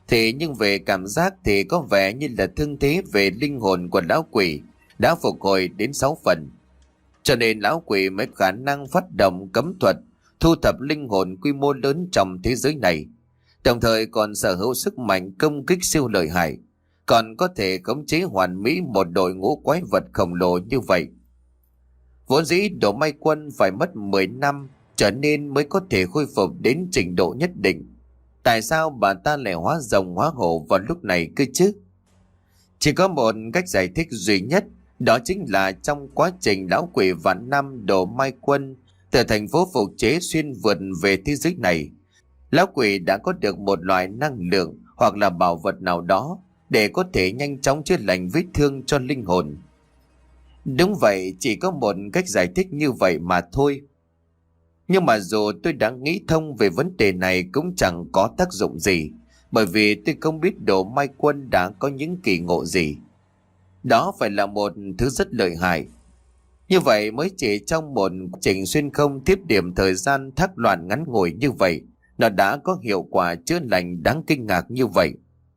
Thì nhưng về cảm giác thì có vẻ như là thương thế về linh hồn của lão quỷ đã phục hồi đến sáu phần. Cho nên lão quỷ mới khả năng phát động cấm thuật thu thập linh hồn quy mô lớn trong thế giới này, đồng thời còn sở hữu sức mạnh công kích siêu lợi hại, còn có thể khống chế hoàn mỹ một đội ngũ quái vật khổng lồ như vậy. Vốn dĩ Đồ Mai Quân phải mất mười năm trở nên mới có thể khôi phục đến trình độ nhất định. Tại sao bà ta lại hóa rồng hóa hổ vào lúc này cơ chứ? Chỉ có một cách giải thích duy nhất, đó chính là trong quá trình lão quỷ vạn năm Đồ Mai Quân từ thành phố phục chế xuyên vượt về thế giới này, lão quỷ đã có được một loại năng lượng hoặc là bảo vật nào đó để có thể nhanh chóng chữa lành vết thương cho linh hồn. Đúng vậy, chỉ có một cách giải thích như vậy mà thôi. Nhưng mà dù tôi đã nghĩ thông về vấn đề này cũng chẳng có tác dụng gì, bởi vì tôi không biết Đồ Mai Quân đã có những kỳ ngộ gì. Đó phải là một thứ rất lợi hại. Như vậy mới chỉ trong một trình xuyên không tiếp điểm thời gian thác loạn ngắn ngủi như vậy, nó đã có hiệu quả chữa lành đáng kinh ngạc như vậy.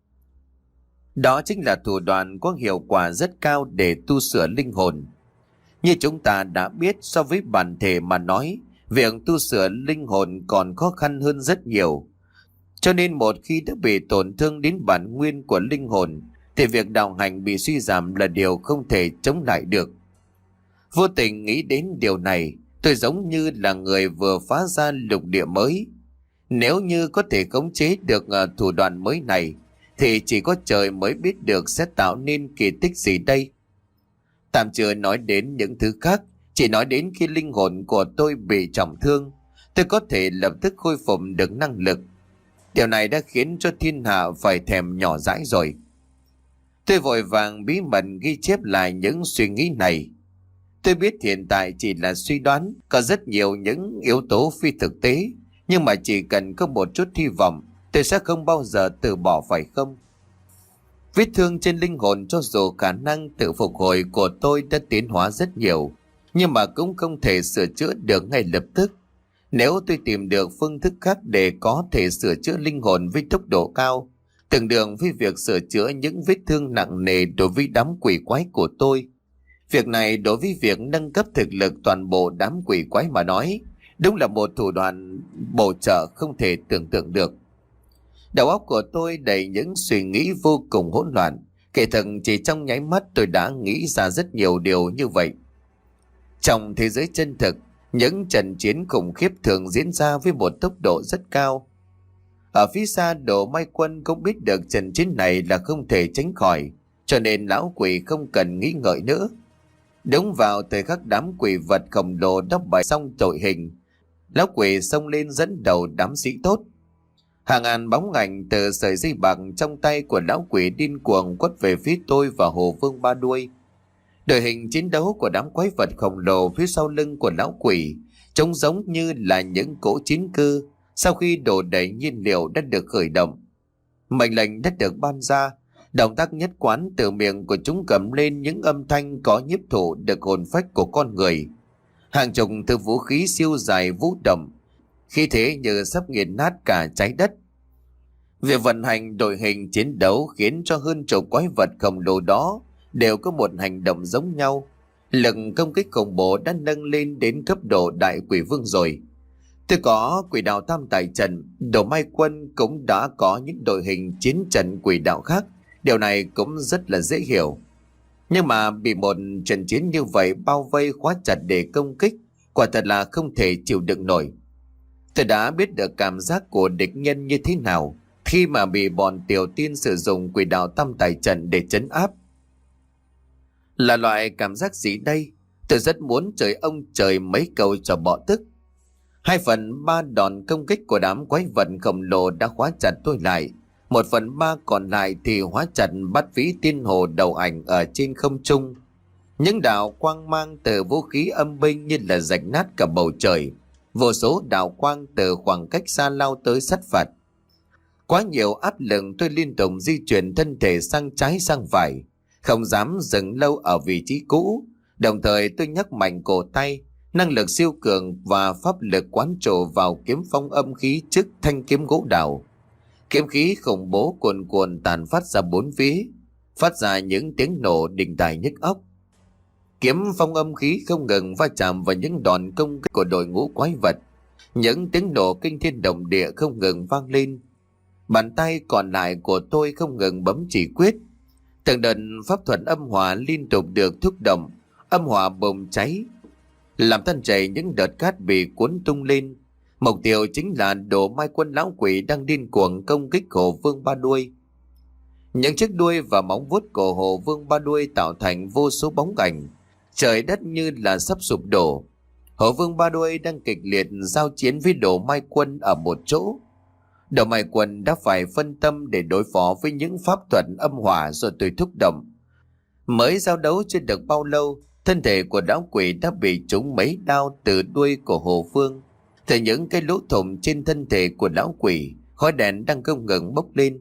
Đó chính là thủ đoạn có hiệu quả rất cao để tu sửa linh hồn. Như chúng ta đã biết, so với bản thể mà nói, việc tu sửa linh hồn còn khó khăn hơn rất nhiều. Cho nên một khi đã bị tổn thương đến bản nguyên của linh hồn, thì việc đạo hành bị suy giảm là điều không thể chống lại được. Vô tình nghĩ đến điều này, tôi giống như là người vừa phá ra lục địa mới. Nếu như có thể khống chế được thủ đoạn mới này, thì chỉ có trời mới biết được sẽ tạo nên kỳ tích gì đây. Tạm chưa nói đến những thứ khác, chỉ nói đến khi linh hồn của tôi bị trọng thương, tôi có thể lập tức khôi phục được năng lực. Điều này đã khiến cho thiên hạ phải thèm nhỏ dãi rồi. Tôi vội vàng bí mật ghi chép lại những suy nghĩ này. Tôi biết hiện tại chỉ là suy đoán, có rất nhiều những yếu tố phi thực tế, nhưng mà chỉ cần có một chút hy vọng, tôi sẽ không bao giờ từ bỏ, phải không? Vết thương trên linh hồn cho dù khả năng tự phục hồi của tôi đã tiến hóa rất nhiều, nhưng mà cũng không thể sửa chữa được ngay lập tức. Nếu tôi tìm được phương thức khác để có thể sửa chữa linh hồn với tốc độ cao, tương đương với việc sửa chữa những vết thương nặng nề đối với đám quỷ quái của tôi, việc này đối với việc nâng cấp thực lực toàn bộ đám quỷ quái mà nói, đúng là một thủ đoạn bổ trợ không thể tưởng tượng được. Đầu óc của tôi đầy những suy nghĩ vô cùng hỗn loạn. Kể thật chỉ trong nháy mắt tôi đã nghĩ ra rất nhiều điều như vậy. Trong thế giới chân thực, những trận chiến khủng khiếp thường diễn ra với một tốc độ rất cao. Ở phía xa, Đồ Mai Quân cũng biết được trận chiến này là không thể tránh khỏi, cho nên lão quỷ không cần nghĩ ngợi nữa. Đúng vào thời khắc đám quỷ vật khổng lồ đắp bài xong tội hình, lão quỷ xông lên dẫn đầu đám sĩ tốt. Hàng ngàn bóng ảnh từ sợi dây bạc trong tay của lão quỷ điên cuồng quất về phía tôi và Hồ Vương Ba Đuôi. Đội hình chiến đấu của đám quái vật khổng lồ phía sau lưng của lão quỷ trông giống như là những cỗ chiến cơ sau khi đổ đầy nhiên liệu đã được khởi động. Mệnh lệnh đã được ban ra, động tác nhất quán từ miệng của chúng cầm lên những âm thanh có nhiếp thụ được hồn phách của con người. Hàng chục thứ vũ khí siêu dài vũ động, khi thế như sắp nghiền nát cả trái đất. Việc vận hành đội hình chiến đấu khiến cho hơn chục quái vật khổng lồ đó đều có một hành động giống nhau. Lực công kích khủng bố đã nâng lên đến cấp độ đại quỷ vương rồi. Tôi có quỷ đạo tam tài trận, Đồ Mai Quân cũng đã có những đội hình chiến trận quỷ đạo khác. Điều này cũng rất là dễ hiểu. Nhưng mà bị một trận chiến như vậy bao vây khóa chặt để công kích, quả thật là không thể chịu đựng nổi. Tôi đã biết được cảm giác của địch nhân như thế nào khi mà bị bọn tiểu tiên sử dụng quỷ đạo tam tài trận để trấn áp. Là loại cảm giác gì đây? Tôi rất muốn trời ông trời mấy câu cho bỏ tức. Hai phần ba đòn công kích của đám quái vật khổng lồ đã khóa chặt tôi lại. Một phần ba còn lại thì hóa chặt bắt vĩ tiên hồ đầu ảnh ở trên không trung. Những đạo quang mang từ vũ khí âm binh như là rạch nát cả bầu trời. Vô số đạo quang từ khoảng cách xa lao tới sát phạt. Quá nhiều áp lực, tôi liên tục di chuyển thân thể sang trái sang phải, không dám dừng lâu ở vị trí cũ. Đồng thời tôi nhấc mạnh cổ tay, năng lực siêu cường và pháp lực quán trổ vào kiếm phong âm khí trước thanh kiếm gỗ đào. Kiếm khí khủng bố cuồn cuộn tàn phát ra bốn phía, phát ra những tiếng nổ đình tài nhức óc. Kiếm phong âm khí không ngừng va chạm vào những đòn công kích của đội ngũ quái vật. Những tiếng nổ kinh thiên động địa không ngừng vang lên. Bàn tay còn lại của tôi không ngừng bấm chỉ quyết. Từng đợt pháp thuật âm hỏa liên tục được thúc động, âm hỏa bùng cháy, làm tan chảy những đợt cát bị cuốn tung lên. Mục tiêu chính là đổ mai quân lão quỷ đang điên cuồng công kích Hồ Vương Ba Đuôi. Những chiếc đuôi và móng vuốt của Hồ Vương Ba Đuôi tạo thành vô số bóng ảnh, trời đất như là sắp sụp đổ. Hồ Vương Ba Đuôi đang kịch liệt giao chiến với Đồ Mai Quân ở một chỗ. Đồ Mai Quân đã phải phân tâm để đối phó với những pháp thuật âm hỏa rồi tôi thúc động. Mới giao đấu chưa được bao lâu, thân thể của lão quỷ đã bị trúng mấy đao từ đuôi của Hồ Vương. Từ những cái lỗ thủng trên thân thể của lão quỷ, khói đèn đang không ngừng bốc lên.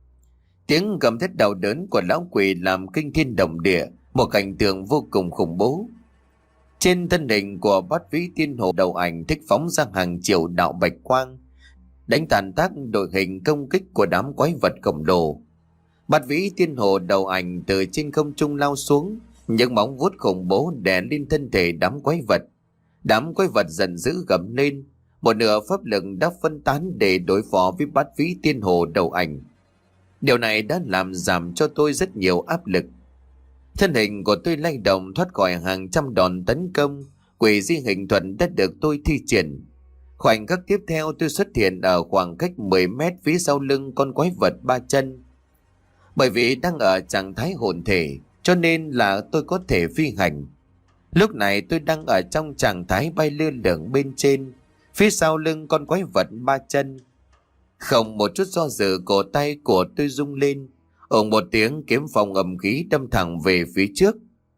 Tiếng gầm thét đau đớn của lão quỷ làm kinh thiên động địa, một cảnh tượng vô cùng khủng bố. Trên thân hình của Bát Vĩ Tiên Hồ đầu ảnh thích phóng ra hàng triệu đạo bạch quang, đánh tàn tác đội hình công kích của đám quái vật khổng lồ. Bát Vĩ Tiên Hồ đầu ảnh từ trên không trung lao xuống, những móng vuốt khủng bố đè lên thân thể đám quái vật. Đám quái vật giận dữ gầm lên, một nửa pháp lực đã phân tán để đối phó với Bát Vĩ Tiên Hồ đầu ảnh. Điều này đã làm giảm cho tôi rất nhiều áp lực. Thân hình của tôi lay động thoát khỏi hàng trăm đòn tấn công, quỷ di hình thuật đã được tôi thi triển. Khoảnh khắc tiếp theo tôi xuất hiện ở khoảng cách mười mét phía sau lưng con quái vật ba chân. Bởi vì đang ở trạng thái hồn thể, cho nên là tôi có thể phi hành. Lúc này tôi đang ở trong trạng thái bay lơ lửng bên trên, phía sau lưng con quái vật ba chân. Không một chút do dự, cổ tay của tôi rung lên, ồ một tiếng kiếm phong ầm khí đâm thẳng về phía trước.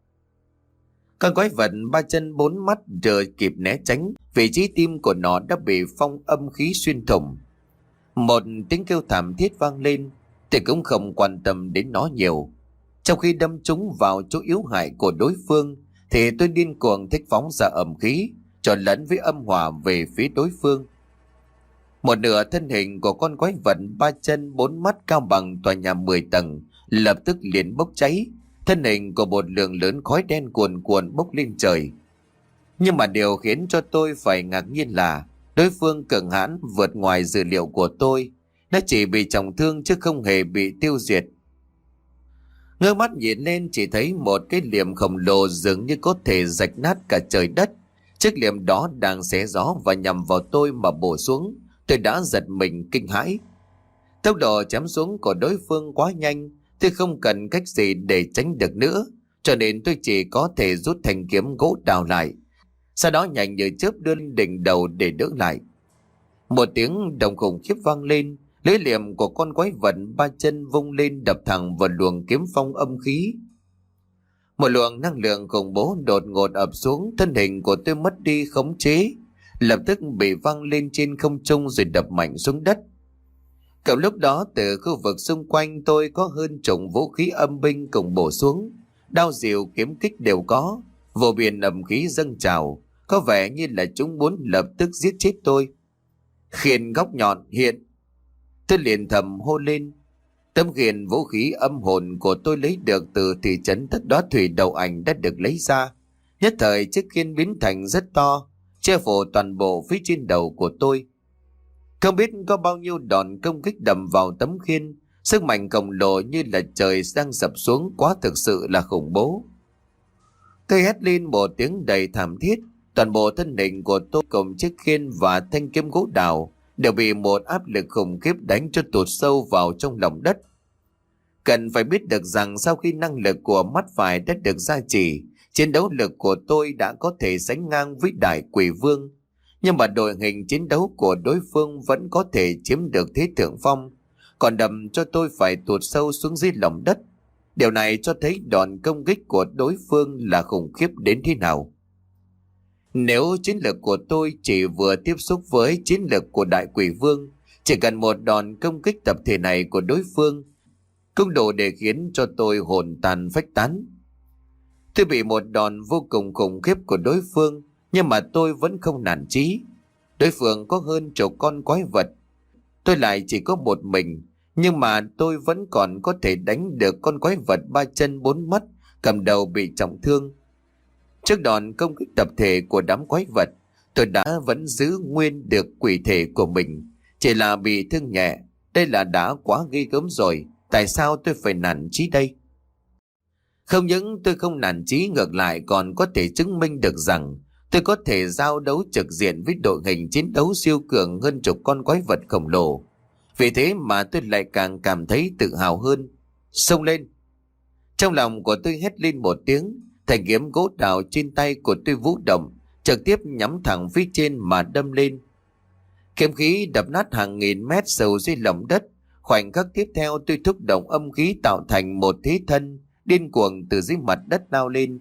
Con quái vật ba chân bốn mắt chờ kịp né tránh, vị trí tim của nó đã bị phong âm khí xuyên thủng. Một tiếng kêu thảm thiết vang lên, tôi cũng không quan tâm đến nó nhiều. Trong khi đâm trúng vào chỗ yếu hại của đối phương, thì tôi điên cuồng thích phóng ra âm khí, trộn lẫn với âm hỏa về phía đối phương. Một nửa thân hình của con quái vật ba chân bốn mắt cao bằng tòa nhà mười tầng lập tức liền bốc cháy, thân hình của một lượng lớn khói đen cuồn cuộn bốc lên trời. Nhưng mà điều khiến cho tôi phải ngạc nhiên là đối phương cường hãn vượt ngoài dự liệu của tôi. Nó chỉ bị trọng thương chứ không hề bị tiêu diệt. Ngơ mắt nhìn lên chỉ thấy một cái liềm khổng lồ dường như có thể rạch nát cả trời đất. Chiếc liềm đó đang xé gió và nhằm vào tôi mà bổ xuống. Tôi đã giật mình kinh hãi. Tốc độ chém xuống của đối phương quá nhanh, tôi không cần cách gì để tránh được nữa, cho nên tôi chỉ có thể rút thanh kiếm gỗ đào lại, sau đó nhanh như chớp đưa lên đỉnh đầu để đỡ lại. Một tiếng động khủng khiếp vang lên, lưỡi liềm của con quái vật ba chân vung lên đập thẳng vào luồng kiếm phong âm khí. Một luồng năng lượng khủng bố đột ngột ập xuống, thân hình của tôi mất đi khống chế, lập tức bị văng lên trên không trung rồi đập mạnh xuống đất. Cùng lúc đó từ khu vực xung quanh tôi có hơn chục vũ khí âm binh cùng bổ xuống, đao rìu kiếm kích đều có, vô biên âm khí dâng trào, có vẻ như là chúng muốn lập tức giết chết tôi. Khiên góc nhọn hiện, tôi liền thầm hô lên. Tấm khiên vũ khí âm hồn của tôi lấy được từ thị trấn Thất Đóa Thủy đầu ảnh đã được lấy ra. Nhất thời chiếc khiên biến thành rất to, che phủ toàn bộ phía trên đầu của tôi. Không biết có bao nhiêu đòn công kích đầm vào tấm khiên, sức mạnh khổng lồ như là trời đang sập xuống, quá thực sự là khủng bố. Tôi hét lên một tiếng đầy thảm thiết, toàn bộ thân hình của tôi cùng chiếc khiên và thanh kiếm gỗ đào đều bị một áp lực khủng khiếp đánh cho tụt sâu vào trong lòng đất. Cần phải biết được rằng sau khi năng lực của mắt phải đã được gia trì, chiến đấu lực của tôi đã có thể sánh ngang với Đại Quỷ Vương. Nhưng mà đội hình chiến đấu của đối phương vẫn có thể chiếm được thế thượng phong, còn đầm cho tôi phải tụt sâu xuống dưới lòng đất. Điều này cho thấy đòn công kích của đối phương là khủng khiếp đến thế nào. Nếu chiến lược của tôi chỉ vừa tiếp xúc với chiến lược của Đại Quỷ Vương, chỉ cần một đòn công kích tập thể này của đối phương cũng đủ để khiến cho tôi hồn tàn phách tán. Tôi bị một đòn vô cùng khủng khiếp của đối phương, nhưng mà tôi vẫn không nản chí. Đối phương có hơn chục con quái vật, tôi lại chỉ có một mình, nhưng mà tôi vẫn còn có thể đánh được con quái vật ba chân bốn mắt cầm đầu bị trọng thương. Trước đòn công kích tập thể của đám quái vật, tôi đã vẫn giữ nguyên được quỷ thể của mình, chỉ là bị thương nhẹ. Đây là đã quá ghê gớm rồi, tại sao tôi phải nản chí đây? Không những tôi không nản chí, ngược lại còn có thể chứng minh được rằng tôi có thể giao đấu trực diện với đội hình chiến đấu siêu cường hơn chục con quái vật khổng lồ. Vì thế mà tôi lại càng cảm thấy tự hào hơn. Xông lên! Trong lòng của tôi hét lên một tiếng, thanh kiếm gỗ đào trên tay của tôi vũ động, trực tiếp nhắm thẳng phía trên mà đâm lên. Kiếm khí đập nát hàng nghìn mét sâu dưới lòng đất. Khoảnh khắc tiếp theo tôi thúc động âm khí tạo thành một thế thân điên cuồng từ dưới mặt đất lao lên.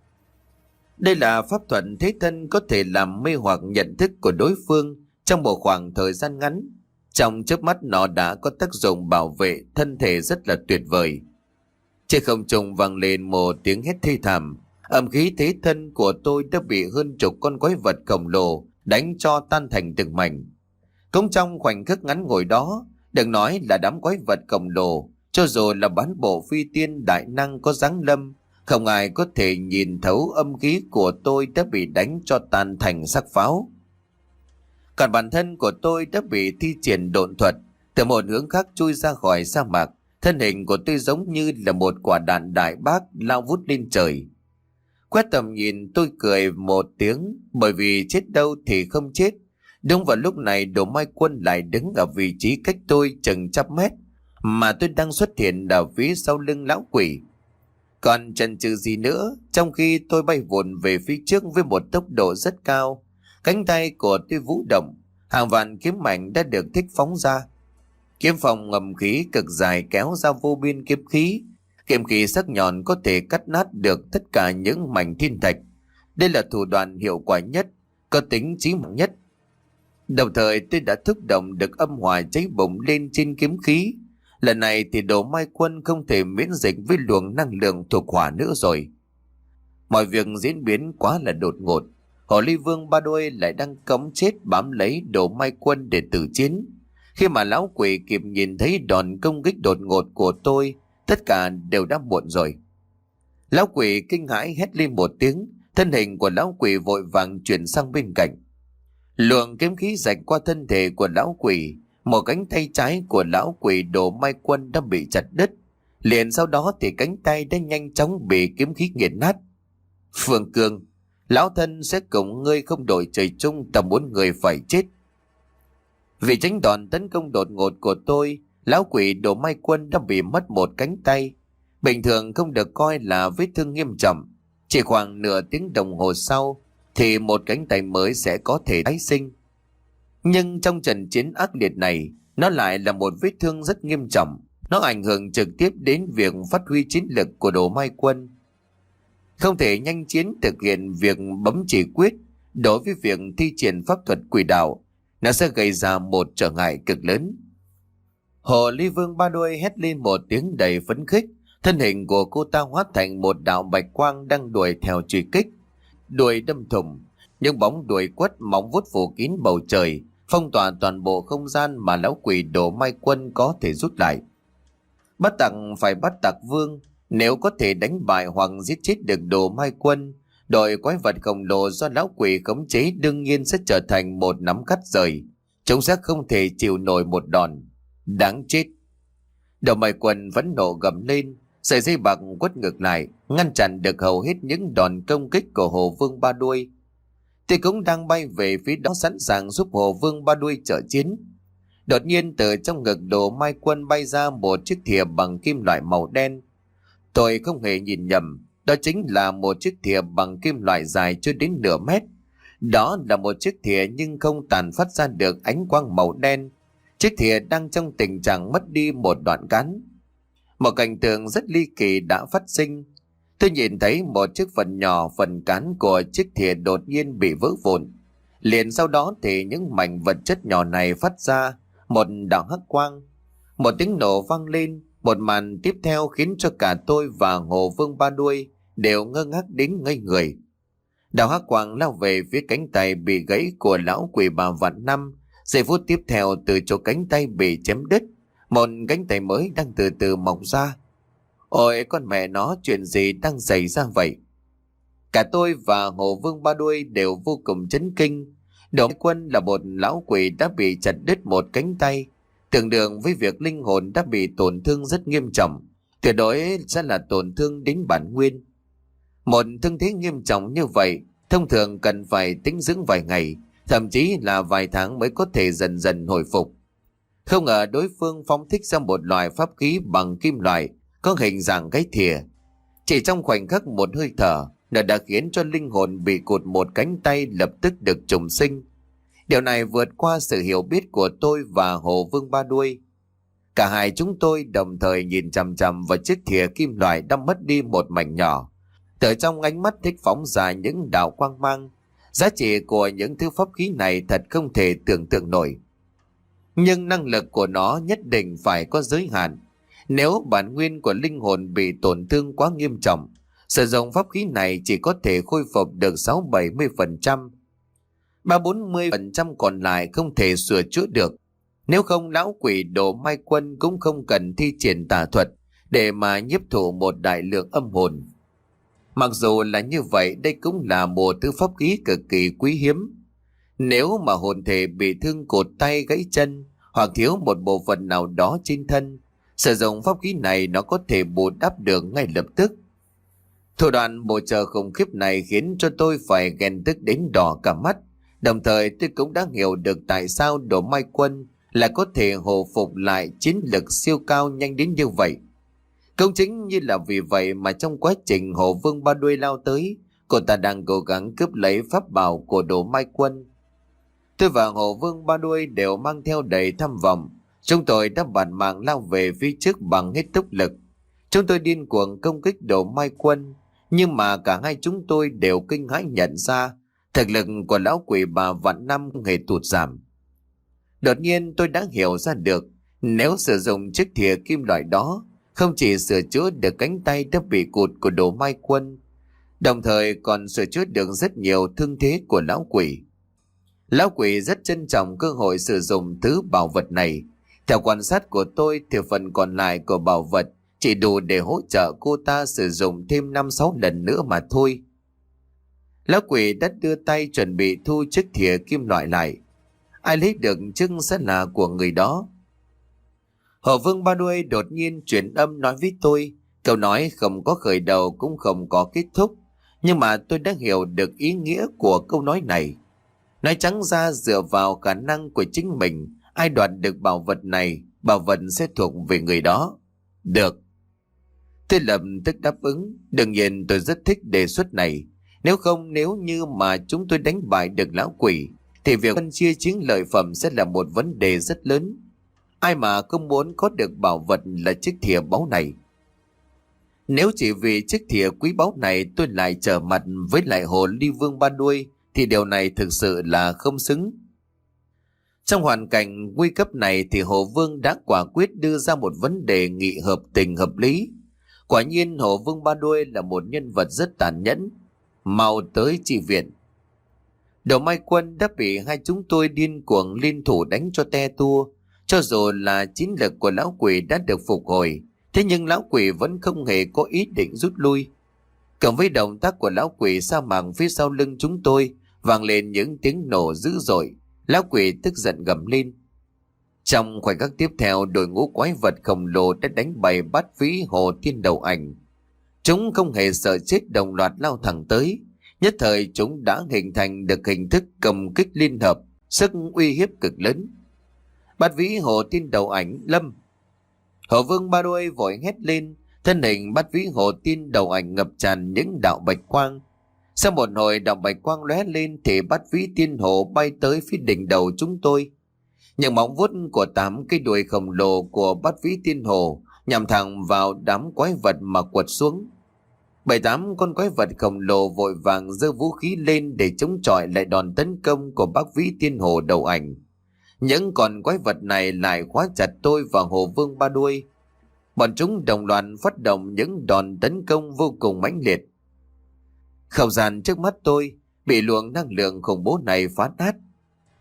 Đây là pháp thuật thế thân có thể làm mê hoặc nhận thức của đối phương trong một khoảng thời gian ngắn. Trong chớp mắt nó đã có tác dụng bảo vệ thân thể rất là tuyệt vời. Trên không trung vang lên một tiếng hét thê thảm. Âm khí thế thân của tôi đã bị hơn chục con quái vật khổng lồ đánh cho tan thành từng mảnh. Cũng trong khoảnh khắc ngắn ngủi đó, đừng nói là đám quái vật khổng lồ, cho dù là bán bộ phi tiên đại năng có giáng lâm, không ai có thể nhìn thấu âm khí của tôi đã bị đánh cho tan thành xác pháo. Còn bản thân của tôi đã bị thi triển độn thuật, từ một hướng khác chui ra khỏi sa mạc. Thân hình của tôi giống như là một quả đạn đại bác lao vút lên trời. Quét tầm nhìn tôi cười một tiếng, bởi vì chết đâu thì không chết. Đúng vào lúc này Đồ Mai Quân lại đứng ở vị trí cách tôi chừng trăm mét, mà tôi đang xuất hiện ở phía sau lưng lão quỷ. Còn chần chừ gì nữa, trong khi tôi bay vụn về phía trước với một tốc độ rất cao, cánh tay của tôi vũ động, hàng vạn kiếm mảnh đã được thích phóng ra. Kiếm phòng ngầm khí cực dài kéo ra vô biên kiếm khí. Kiếm khí sắc nhọn có thể cắt nát được tất cả những mảnh thiên thạch. Đây là thủ đoạn hiệu quả nhất, có tính chí mạng nhất. Đồng thời tôi đã thúc động được âm hỏa cháy bùng lên trên kiếm khí. Lần này thì Đồ Mai Quân không thể miễn dịch với luồng năng lượng thuộc hỏa nữa rồi. Mọi việc diễn biến quá là đột ngột. Hồ Ly Vương Ba Đuôi lại đang cống chết bám lấy Đồ Mai Quân để tử chiến. Khi mà lão quỷ kịp nhìn thấy đòn công kích đột ngột của tôi, tất cả đều đã muộn rồi. Lão quỷ kinh hãi hét lên một tiếng, thân hình của lão quỷ vội vàng chuyển sang bên cạnh. Luồng kiếm khí rạch qua thân thể của lão quỷ, một cánh tay trái của lão quỷ Đồ Mai Quân đã bị chặt đứt. Liền sau đó thì cánh tay đã nhanh chóng bị kiếm khí nghiền nát. Phương Cương, lão thân sẽ cùng ngươi không đổi trời chung, ta muốn người phải chết. Vì tránh đòn tấn công đột ngột của tôi, lão quỷ Đồ Mai Quân đã bị mất một cánh tay. Bình thường không được coi là vết thương nghiêm trọng. Chỉ khoảng nửa tiếng đồng hồ sau thì một cánh tay mới sẽ có thể tái sinh. Nhưng trong trận chiến ác liệt này, nó lại là một vết thương rất nghiêm trọng. Nó ảnh hưởng trực tiếp đến việc phát huy chiến lực của Đồ Mai Quân. Không thể nhanh chiến thực hiện việc bấm chỉ quyết đối với việc thi triển pháp thuật quỷ đạo, nó sẽ gây ra một trở ngại cực lớn. Hồ Ly Vương Ba Đuôi hét lên một tiếng đầy phấn khích. Thân hình của cô ta hóa thành một đạo bạch quang đang đuổi theo truy kích. Đuôi đâm thủng, những bóng đuôi quất móng vuốt phủ kín bầu trời, phong tỏa toàn bộ không gian mà lão quỷ Đồ Mai Quân có thể rút lại. Bắt tặc phải bắt tặc vương, nếu có thể đánh bại hoặc giết chết được Đồ Mai Quân, đội quái vật khổng lồ do lão quỷ khống chế đương nhiên sẽ trở thành một nắm cắt rời. Chúng sẽ không thể chịu nổi một đòn. Đáng chết! Đồ Mai Quân vẫn nộ gầm lên, sợi dây bạc quất ngược lại, ngăn chặn được hầu hết những đòn công kích của Hồ Vương Ba Đuôi. Tôi cũng đang bay về phía đó sẵn sàng giúp Hồ Vương Ba Đuôi trợ chiến. Đột nhiên từ trong ngực Đồ Mai Quân bay ra một chiếc thìa bằng kim loại màu đen. Tôi không hề nhìn nhầm, đó chính là một chiếc thìa bằng kim loại dài chưa đến nửa mét. Đó là một chiếc thìa nhưng không tàn phát ra được ánh quang màu đen. Chiếc thìa đang trong tình trạng mất đi một đoạn cán. Một cảnh tượng rất ly kỳ đã phát sinh. Tôi nhìn thấy một chiếc phần nhỏ phần cán của chiếc thìa đột nhiên bị vỡ vụn. Liền sau đó thì những mảnh vật chất nhỏ này phát ra một đạo hắc quang. Một tiếng nổ vang lên. Một màn tiếp theo khiến cho cả tôi và Hồ Vương Ba Đuôi đều ngơ ngác đến ngây người. Đạo hắc quang lao về phía cánh tay bị gãy của lão quỷ bà Vạn Năm, Giây phút tiếp theo, từ chỗ cánh tay bị chém đứt, một cánh tay mới đang từ từ mọc ra. Ôi con mẹ nó, chuyện gì đang xảy ra vậy? Cả tôi và Hồ Vương Ba Đuôi đều vô cùng chấn kinh. Đỗ Mai Quân là một lão quỷ đã bị chặt đứt một cánh tay, tương đương với việc linh hồn đã bị tổn thương rất nghiêm trọng, tuyệt đối sẽ là tổn thương đến bản nguyên. Một thương thế nghiêm trọng như vậy thông thường cần phải tĩnh dưỡng vài ngày, thậm chí là vài tháng mới có thể dần dần hồi phục. Không ngờ đối phương phóng thích ra một loại pháp khí bằng kim loại có hình dạng cái thìa. Chỉ trong khoảnh khắc một hơi thở, nó đã khiến cho linh hồn bị cụt một cánh tay lập tức được trùng sinh. Điều này vượt qua sự hiểu biết của tôi và Hồ Vương Ba Đuôi. Cả hai chúng tôi đồng thời nhìn chằm chằm vào chiếc thìa kim loại đã mất đi một mảnh nhỏ. Từ trong ánh mắt thích phóng ra những đạo quang mang. Giá trị của những thứ pháp khí này thật không thể tưởng tượng nổi. Nhưng năng lực của nó nhất định phải có giới hạn. Nếu bản nguyên của linh hồn bị tổn thương quá nghiêm trọng, sử dụng pháp khí này chỉ có thể khôi phục được sáu bảy mươi phần trăm. ba bốn mươi phần trăm còn lại không thể sửa chữa được. Nếu không, lão quỷ Đỗ Mai Quân cũng không cần thi triển tà thuật để mà nhiếp thụ một đại lượng âm hồn. Mặc dù là như vậy, đây cũng là một thứ pháp khí cực kỳ quý hiếm. Nếu mà hồn thể bị thương cột tay gãy chân hoặc thiếu một bộ phận nào đó trên thân, sử dụng pháp khí này nó có thể bù đắp được ngay lập tức. Thủ đoạn bổ trợ khủng khiếp này khiến cho tôi phải ghen tức đến đỏ cả mắt. Đồng thời tôi cũng đã hiểu được tại sao Đỗ Mai Quân lại có thể hồi phục lại chiến lực siêu cao nhanh đến như vậy. Cũng chính như là vì vậy mà trong quá trình Hồ Vương Ba Đuôi lao tới, cô ta đang cố gắng cướp lấy pháp bảo của Đỗ Mai Quân. Tôi và Hồ Vương Ba Đuôi đều mang theo đầy tham vọng. Chúng tôi đã bản mạng lao về phía trước bằng hết tốc lực. Chúng tôi điên cuồng công kích Đỗ Mai Quân, nhưng mà cả hai chúng tôi đều kinh hãi nhận ra thực lực của lão quỷ bà Vạn Năm không hề tụt giảm. Đột nhiên tôi đã hiểu ra được, nếu sử dụng chiếc thìa kim loại đó, không chỉ sửa chữa được cánh tay đã bị cụt của Đỗ Mai Quân, đồng thời còn sửa chữa được rất nhiều thương thế của lão quỷ. Lão quỷ rất trân trọng cơ hội sử dụng thứ bảo vật này. Theo quan sát của tôi thì phần còn lại của bảo vật chỉ đủ để hỗ trợ cô ta sử dụng thêm năm sáu lần nữa mà thôi. Lão quỷ đã đưa tay chuẩn bị thu chiếc thìa kim loại lại. Ai lấy được trước sẽ là của người đó. Hồ Vương Ba Đuôi đột nhiên chuyển âm nói với tôi. Câu nói không có khởi đầu cũng không có kết thúc, nhưng mà tôi đã hiểu được ý nghĩa của câu nói này. Nói trắng ra, dựa vào khả năng của chính mình, ai đoạt được bảo vật này, bảo vật sẽ thuộc về người đó. Được. Tôi lập tức đáp ứng. Đương nhiên tôi rất thích đề xuất này. Nếu không, nếu như mà chúng tôi đánh bại được lão quỷ, thì việc phân chia chiến lợi phẩm sẽ là một vấn đề rất lớn. Ai mà không muốn có được bảo vật là chiếc thìa báu này. Nếu chỉ vì chiếc thìa quý báu này tôi lại trở mặt với lại Hồ Ly Vương Ba Đuôi, thì điều này thực sự là không xứng. Trong hoàn cảnh nguy cấp này thì Hồ Vương đã quả quyết đưa ra một vấn đề nghị hợp tình hợp lý. Quả nhiên Hồ Vương Ba Đuôi là một nhân vật rất tàn nhẫn. Mau tới chi viện. Đỗ Mai Quân đã bị hai chúng tôi điên cuồng liên thủ đánh cho te tua. Cho dù là chiến lực của lão quỷ đã được phục hồi, thế nhưng lão quỷ vẫn không hề có ý định rút lui. Cộng với động tác của lão quỷ, sa mạc phía sau lưng chúng tôi vang lên những tiếng nổ dữ dội. Lão quỷ tức giận gầm lên. Trong khoảnh khắc tiếp theo, đội ngũ quái vật khổng lồ đã đánh bày bát vĩ Hồ Thiên Đầu Ảnh. Chúng không hề sợ chết, đồng loạt lao thẳng tới. Nhất thời chúng đã hình thành được hình thức cầm kích liên hợp, sức uy hiếp cực lớn. Bát vĩ Hồ Thiên Đầu Ảnh lâm. Hồ Vương Ba Đuôi vội hét lên. Thân hình bát vĩ Hồ Thiên Đầu Ảnh ngập tràn những đạo bạch quang. Sau một hồi đạo bạch quang lóe lên thì bát vĩ thiên hồ bay tới phía đỉnh đầu chúng tôi. Những móng vuốt của tám cây đuôi khổng lồ của bát vĩ thiên hồ nhằm thẳng vào đám quái vật mà quật xuống. Bảy tám con quái vật khổng lồ vội vàng giơ vũ khí lên để chống chọi lại đòn tấn công của bát vĩ thiên hồ Đầu Ảnh. Những con quái vật này lại khóa chặt tôi và Hồ Vương Ba Đuôi. Bọn chúng đồng loạt phát động những đòn tấn công vô cùng mãnh liệt. Không gian trước mắt tôi bị luồng năng lượng khủng bố này phá nát.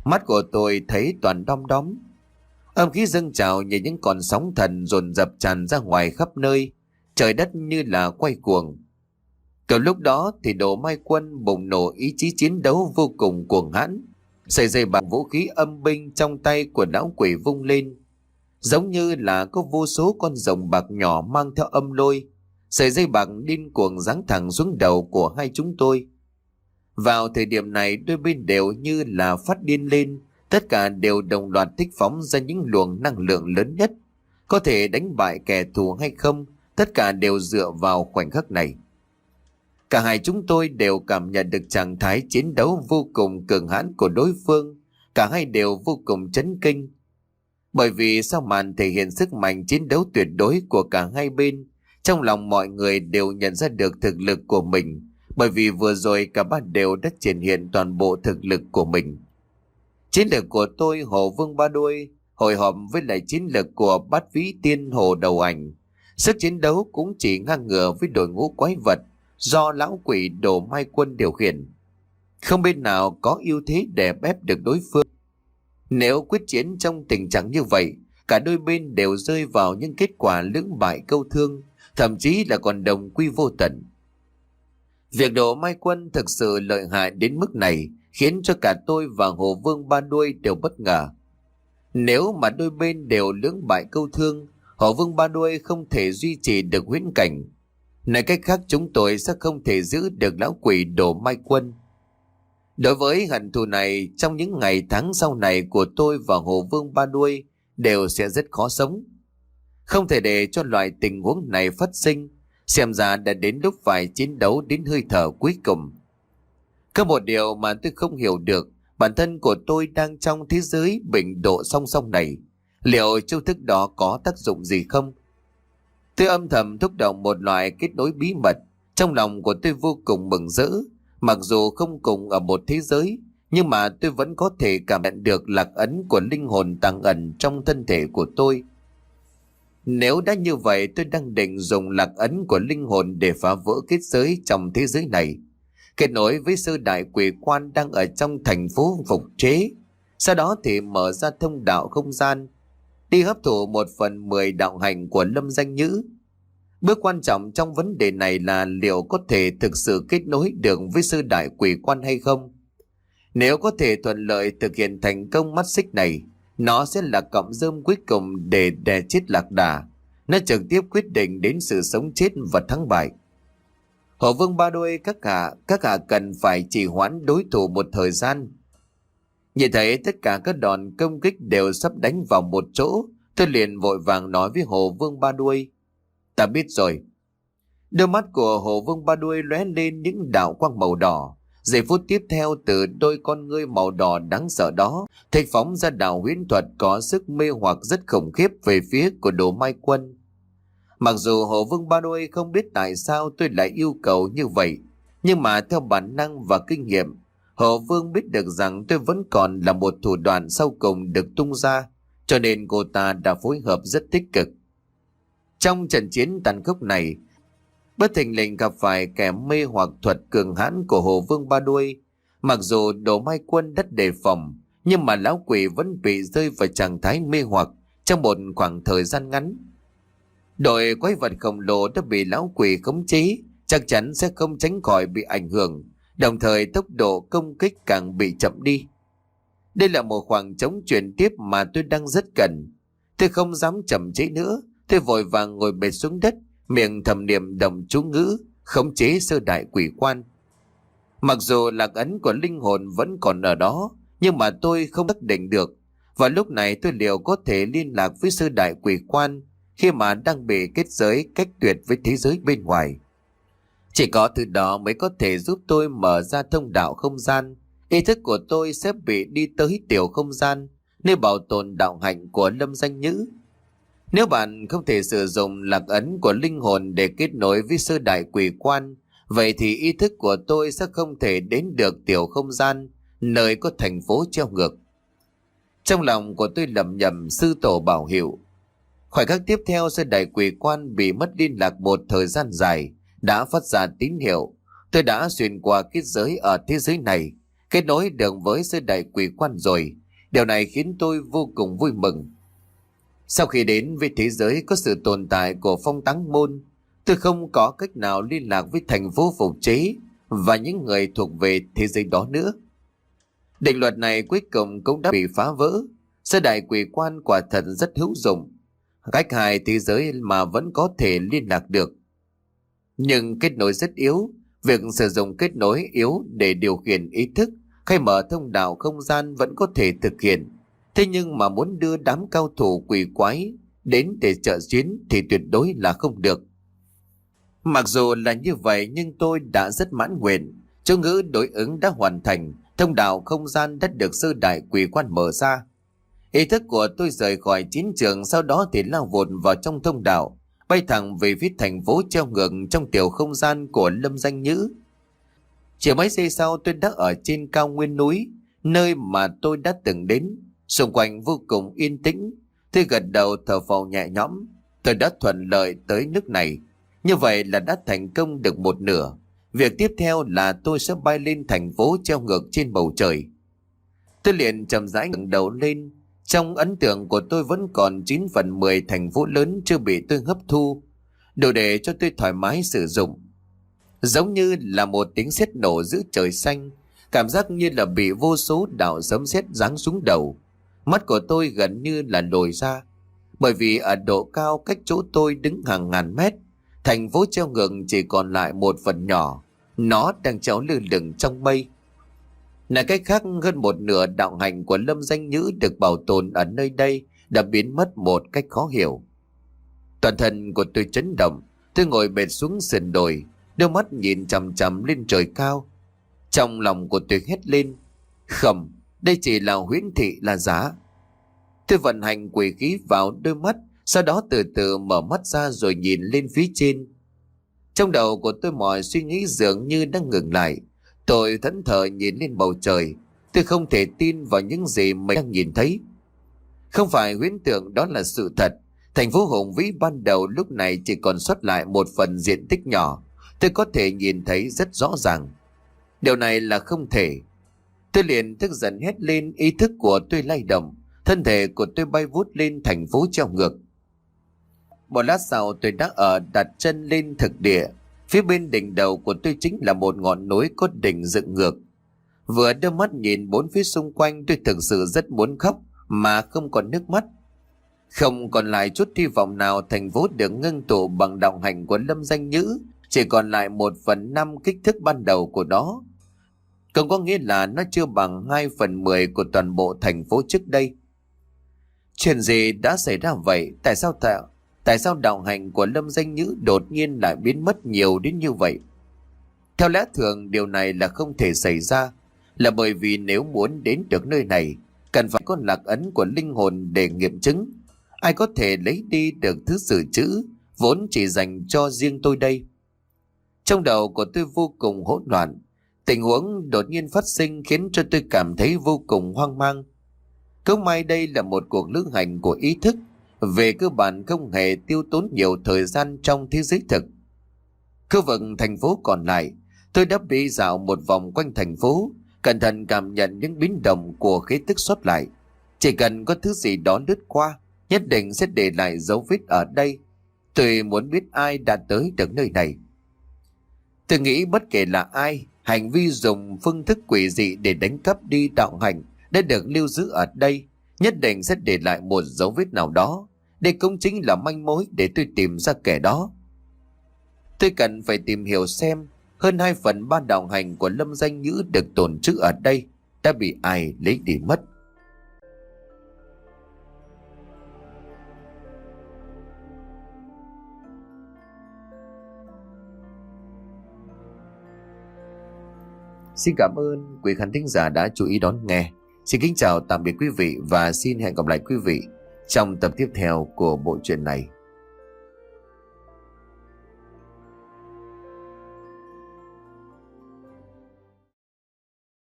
Mắt của tôi thấy toàn đom đóm. Âm khí dâng trào như những con sóng thần dồn dập tràn ra ngoài khắp nơi. Trời đất như là quay cuồng. Kiểu lúc đó thì Đồ Mai Quân bùng nổ ý chí chiến đấu vô cùng cuồng hãn. Sợi dây bằng vũ khí âm binh trong tay của lão quỷ vung lên, giống như là có vô số con rồng bạc nhỏ mang theo âm lôi. Sợi dây bạc điên cuồng giáng thẳng xuống đầu của hai chúng tôi. Vào thời điểm này, đôi bên đều như là phát điên lên, tất cả đều đồng loạt thích phóng ra những luồng năng lượng lớn nhất. Có thể đánh bại kẻ thù hay không, tất cả đều dựa vào khoảnh khắc này. Cả hai chúng tôi đều cảm nhận được trạng thái chiến đấu vô cùng cường hãn của đối phương. Cả hai đều vô cùng chấn kinh. Bởi vì sau màn thể hiện sức mạnh chiến đấu tuyệt đối của cả hai bên, trong lòng mọi người đều nhận ra được thực lực của mình. Bởi vì vừa rồi cả ba đều đã triển hiện toàn bộ thực lực của mình. Chiến lược của tôi, Hồ Vương Ba Đuôi, hội họp với lại chiến lược của Bát Vĩ Tiên Hồ Đầu Ảnh. Sức chiến đấu cũng chỉ ngang ngửa với đội ngũ quái vật do lão quỷ Đồ Mai Quân điều khiển. Không bên nào có ưu thế để ép được đối phương. Nếu quyết chiến trong tình trạng như vậy, cả đôi bên đều rơi vào những kết quả lưỡng bại câu thương, thậm chí là còn đồng quy vô tận. Việc Đồ Mai Quân thực sự lợi hại đến mức này khiến cho cả tôi và Hồ Vương Ba Đuôi đều bất ngờ. Nếu mà đôi bên đều lưỡng bại câu thương, Hồ Vương Ba Đuôi không thể duy trì được huyễn cảnh. Nói cách khác, chúng tôi sẽ không thể giữ được lão quỷ Đồ Mai Quân. Đối với hận thù này, trong những ngày tháng sau này của tôi và Hồ Vương Ba Đuôi đều sẽ rất khó sống. Không thể để cho loại tình huống này phát sinh, xem ra đã đến lúc phải chiến đấu đến hơi thở cuối cùng. Có một điều mà tôi không hiểu được, bản thân của tôi đang trong thế giới bình độ song song này, liệu chiêu thức đó có tác dụng gì không? Tôi âm thầm thúc động một loại kết nối bí mật, trong lòng của tôi vô cùng mừng rỡ. Mặc dù không cùng ở một thế giới, nhưng mà tôi vẫn có thể cảm nhận được lạc ấn của linh hồn tàng ẩn trong thân thể của tôi. Nếu đã như vậy, tôi đang định dùng lạc ấn của linh hồn để phá vỡ kết giới trong thế giới này, kết nối với sư đại quỷ quan đang ở trong thành phố phục chế. Sau đó thì mở ra thông đạo không gian, đi hấp thụ một phần mười đạo hành của Lâm Danh Nhữ. Bước quan trọng trong vấn đề này là liệu có thể thực sự kết nối được với sư đại quỷ quan hay không. Nếu có thể thuận lợi thực hiện thành công mắt xích này, nó sẽ là cọng rơm cuối cùng để đè chết lạc đà. Nó trực tiếp quyết định đến sự sống chết và thắng bại. Hồ Vương Ba Đuôi, các hạ, các hạ cần phải trì hoãn đối thủ một thời gian. Nhìn thấy tất cả các đòn công kích đều sắp đánh vào một chỗ, tôi liền vội vàng nói với Hồ Vương Ba Đuôi: Ta biết rồi. Đôi mắt của Hồ Vương Ba Đuôi lóe lên những đạo quang màu đỏ. Giây phút tiếp theo, từ đôi con ngươi màu đỏ đáng sợ đó thạch phóng ra đạo huyễn thuật có sức mê hoặc rất khủng khiếp về phía của Đồ Mai Quân. Mặc dù Hồ Vương Ba Đuôi không biết tại sao tôi lại yêu cầu như vậy, nhưng mà theo bản năng và kinh nghiệm, Hồ Vương biết được rằng tôi vẫn còn là một thủ đoạn sau cùng được tung ra, cho nên cô ta đã phối hợp rất tích cực. Trong trận chiến tàn khốc này, bất thình lình gặp phải kẻ mê hoặc thuật cường hãn của Hồ Vương Ba Đuôi. Mặc dù Đồ Mai Quân đất đề phòng, nhưng mà lão quỷ vẫn bị rơi vào trạng thái mê hoặc trong một khoảng thời gian ngắn. Đội quái vật khổng lồ đã bị lão quỷ khống chế, chắc chắn sẽ không tránh khỏi bị ảnh hưởng, đồng thời tốc độ công kích càng bị chậm đi. Đây là một khoảng trống chuyển tiếp mà tôi đang rất cần. Tôi không dám chậm trễ nữa, tôi vội vàng ngồi bệt xuống đất, miệng thầm niệm đồng chú ngữ khống chế sơ đại quỷ quan. Mặc dù lạc ấn của linh hồn vẫn còn ở đó, nhưng mà tôi không xác định được và lúc này tôi liệu có thể liên lạc với sơ đại quỷ quan khi mà đang bị kết giới cách tuyệt với thế giới bên ngoài. Chỉ có từ đó mới có thể giúp tôi mở ra thông đạo không gian. Ý thức của tôi sẽ bị đi tới tiểu không gian, nơi bảo tồn đạo hạnh của Lâm Danh Nhữ. Nếu bạn không thể sử dụng lạc ấn của linh hồn để kết nối với sơ đại quỷ quan, vậy thì ý thức của tôi sẽ không thể đến được tiểu không gian, nơi có thành phố treo ngược. Trong lòng của tôi lẩm nhẩm sư tổ bảo hiệu. Khoảnh khắc tiếp theo, sơ đại quỷ quan bị mất liên lạc một thời gian dài, đã phát ra tín hiệu. Tôi đã xuyên qua kết giới ở thế giới này, kết nối được với sơ đại quỷ quan rồi, Điều này khiến tôi vô cùng vui mừng. Sau khi đến với thế giới có sự tồn tại của phong táng môn, tôi không có cách nào liên lạc với thành phố phục chế và những người thuộc về thế giới đó nữa. Định luật này cuối cùng cũng đã bị phá vỡ. Sơ đại quỷ quan quả thật rất hữu dụng, cách hai thế giới mà vẫn có thể liên lạc được. Nhưng kết nối rất yếu. Việc sử dụng kết nối yếu để điều khiển ý thức, khai mở thông đạo không gian vẫn có thể thực hiện. Thế nhưng mà muốn đưa đám cao thủ quỷ quái đến để trợ chiến thì tuyệt đối là không được. Mặc dù là như vậy nhưng tôi đã rất mãn nguyện. Chú ngữ đối ứng đã hoàn thành, thông đạo không gian đã được sơ đại quỷ quan mở ra. Ý thức của tôi rời khỏi chiến trường, sau đó thì lao vụt vào trong thông đạo, bay thẳng về phía thành phố treo ngược trong tiểu không gian của Lâm Danh Nhữ. Chỉ mấy giây sau tôi đã ở trên cao nguyên núi, nơi mà tôi đã từng đến. Xung quanh vô cùng yên tĩnh. Tôi gật đầu thở phào nhẹ nhõm. Tôi đã thuận lợi tới nước này. Như vậy là đã thành công được một nửa. Việc tiếp theo là tôi sẽ bay lên thành phố treo ngược trên bầu trời. Tôi liền chậm rãi ngẩng đầu lên. Trong ấn tượng của tôi vẫn còn chín phần mười thành phố lớn chưa bị tôi hấp thu, đủ để cho tôi thoải mái sử dụng. Giống như là một tiếng sét nổ giữa trời xanh, cảm giác như là bị vô số đạo sấm sét giáng xuống đầu. Mắt của tôi gần như là lồi ra, bởi vì ở độ cao cách chỗ tôi đứng hàng ngàn mét, thành phố treo ngược chỉ còn lại một phần nhỏ, nó đang treo lơ lửng trong mây. Nói cách khác, hơn một nửa đạo hạnh của Lâm Danh Nhữ được bảo tồn ở nơi đây đã biến mất một cách khó hiểu. Toàn thân của tôi chấn động, tôi ngồi bệt xuống sườn đồi, đôi mắt nhìn chằm chằm lên trời cao. Trong lòng của tôi hét lên, không, đây chỉ là huyễn thị, là giả. Tôi vận hành quỷ khí vào đôi mắt, sau đó từ từ mở mắt ra rồi nhìn lên phía trên. Trong đầu của tôi mọi suy nghĩ dường như đang ngừng lại. Tôi thẫn thờ nhìn lên bầu trời. Tôi không thể tin vào những gì mình đang nhìn thấy. Không phải huyễn tượng, đó là sự thật. Thành phố hùng vĩ ban đầu lúc này chỉ còn sót lại một phần diện tích nhỏ. Tôi có thể nhìn thấy rất rõ ràng. Điều này là không thể. Tôi liền tức giận hét lên, ý thức của tôi lay động. Thân thể của tôi bay vút lên thành phố treo ngược. Một lát sau tôi đã ở đặt chân lên thực địa. Phía bên đỉnh đầu của tôi chính là một ngọn núi có đỉnh dựng ngược. Vừa đưa mắt nhìn bốn phía xung quanh, tôi thực sự rất muốn khóc mà không còn nước mắt. Không còn lại chút hy vọng nào. Thành phố được ngưng tụ bằng đạo hạnh của Lâm Danh Nhữ chỉ còn lại một phần năm kích thước ban đầu của nó. Không có nghĩa là nó chưa bằng hai phần mười của toàn bộ thành phố trước đây. Chuyện gì đã xảy ra vậy? Tại sao tạo? Tại sao đạo hạnh của Lâm Danh Nhữ đột nhiên lại biến mất nhiều đến như vậy? Theo lẽ thường điều này là không thể xảy ra, là bởi vì nếu muốn đến được nơi này, cần phải có lạc ấn của linh hồn để nghiệm chứng. Ai có thể lấy đi được thứ dự trữ vốn chỉ dành cho riêng tôi đây? Trong đầu của tôi vô cùng hỗn loạn. Tình huống đột nhiên phát sinh khiến cho tôi cảm thấy vô cùng hoang mang. Không may đây là một cuộc lữ hành của ý thức, về cơ bản không hề tiêu tốn nhiều thời gian trong thế giới thực. Khu vực thành phố còn lại, tôi đã đi dạo một vòng quanh thành phố, cẩn thận cảm nhận những biến động của khí tức sót lại. Chỉ cần có thứ gì đó lướt qua, nhất định sẽ để lại dấu vết ở đây. Tôi muốn biết ai đã tới được nơi này. Tôi nghĩ bất kể là ai, hành vi dùng phương thức quỷ dị để đánh cắp đi đạo hạnh đã được lưu giữ ở đây, nhất định sẽ để lại một dấu vết nào đó. Đây cũng chính là manh mối để tôi tìm ra kẻ đó. Tôi cần phải tìm hiểu xem hơn hai phần ba đạo hành của Lâm Danh Nhữ được tồn trữ ở đây đã bị ai lấy đi mất. Xin cảm ơn quý khán thính giả đã chú ý đón nghe. Xin kính chào tạm biệt quý vị và xin hẹn gặp lại quý vị trong tập tiếp theo của bộ truyện này.